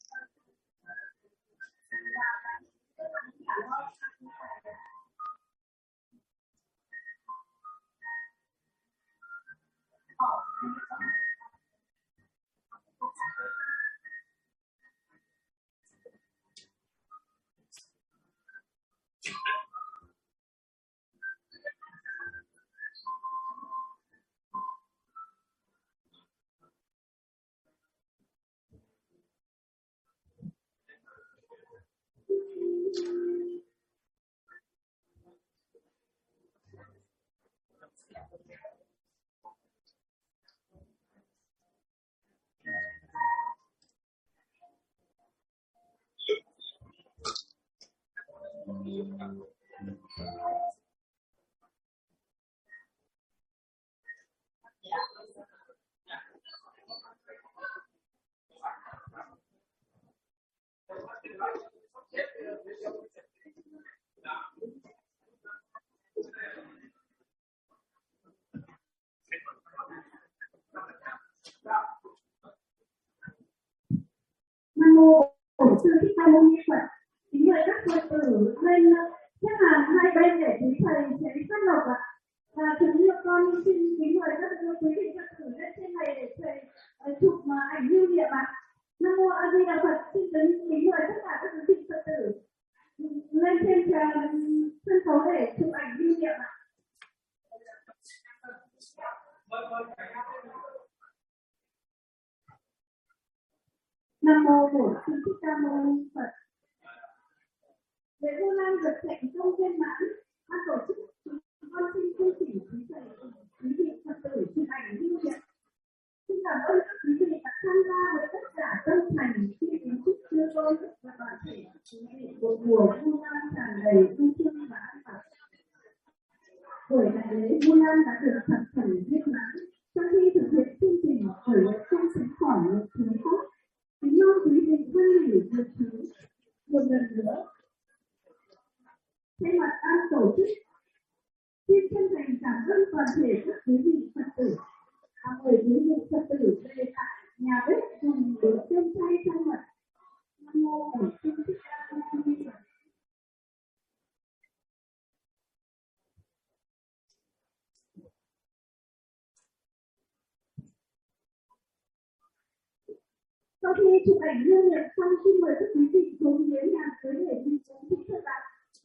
Nam mô Bổn Sư Thích Ca Mâu Ni Phật. Kính mời các Phật tử lên xếp hàng hai bên để quý thầy sẽ phát lộc ạ. Và chúng như con xin kính mời các quý vị Phật tử lên trên này để thầy chụp ảnh lưu niệm ạ. Nam mô A Di Đà Phật. Xin kính mời tất cả các quý vị Phật tử lên trên sân khấu để chụp ảnh lưu niệm ạ. Nam mô Bổn Sư Thích Ca Mâu Ni Phật. Lễ vô lan được thành công viên mãn, ban tổ chức chúng con xin cung thỉnh quý thầy quý vị Phật tử chụp ảnh lưu niệm. Xin cảm ơn các quý vị đã tham gia với tất cả tâm thành khi kính chúc chư tôn và toàn thể quý vị một mùa vu lan tràn đầy vui sướng và an toàn. Buổi đại lễ vu lan đã được thật thành viên mãn. Trong khi thực hiện chương trình buổi lễ không tránh khỏi một thứ khác, kính mong quý vị thân hỷ được chú một lần nữa. Thay mặt ban tổ chức, xin chân thành cảm ơn toàn thể các quý vị Phật tử. Mời quý vị Phật tử về tại nhà bếp cùng để cơm chay trong mật. Nam mô Bổn Sư Thích Ca Mâu Ni Phật. Sau khi chụp ảnh lưu niệm xong, xin mời các quý vị xuống dưới nhà cưới để đi xuống thích thật ạ.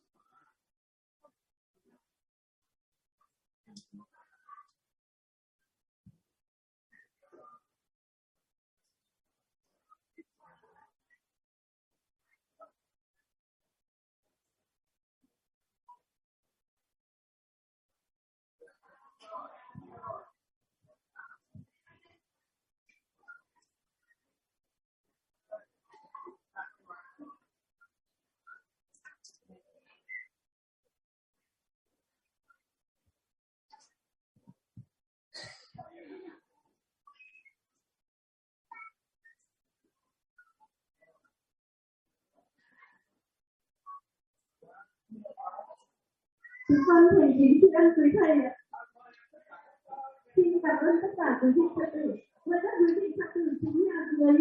Chúng con thành kính tri ân quý thầy ạ. Xin cảm ơn tất cả quý vị Phật tử. Với các quý vị Phật tử chúng nhà dưới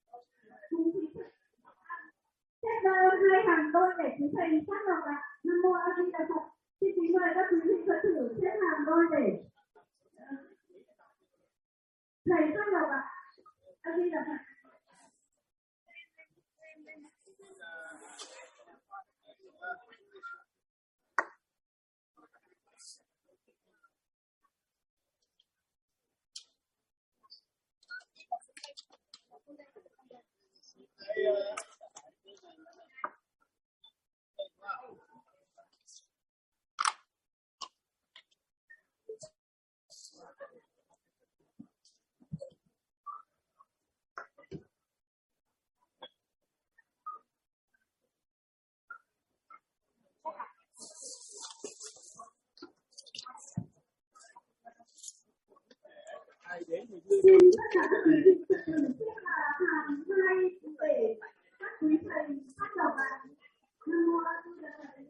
xếp hai hàng đôi để quý thầy phát lộc ạ. Nam mô A Di Đà Phật. Xin kính mời các quý vị Phật tử xếp hàng đôi để thầy phát lộc ạ. A Di Đà Phật. Xin tất cả các quý vị Phật tử biết là hàng hai để các quý thầy bắt đầu bài. Nam mô A Di Đà Phật.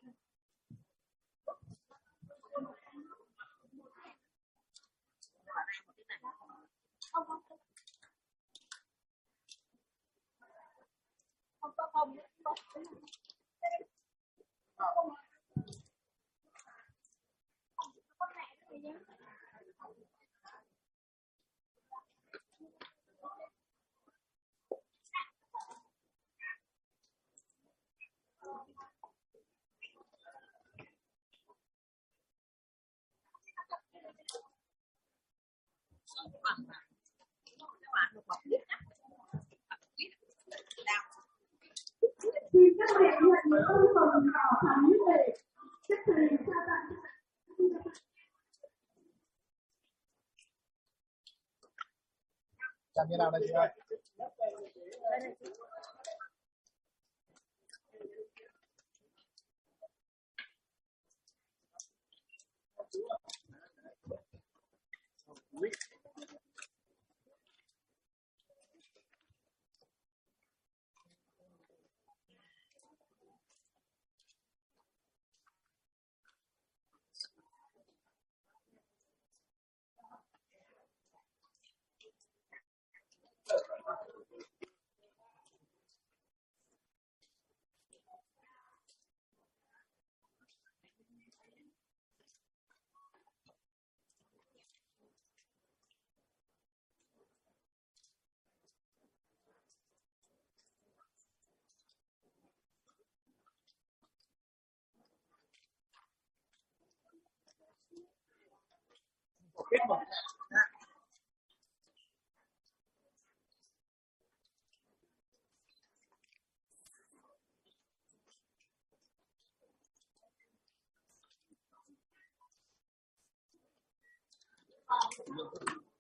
Thì các bạn nhận những ơn phần đỏ thắm để các thầy trao tặng. Làm như nào đây chị ơi?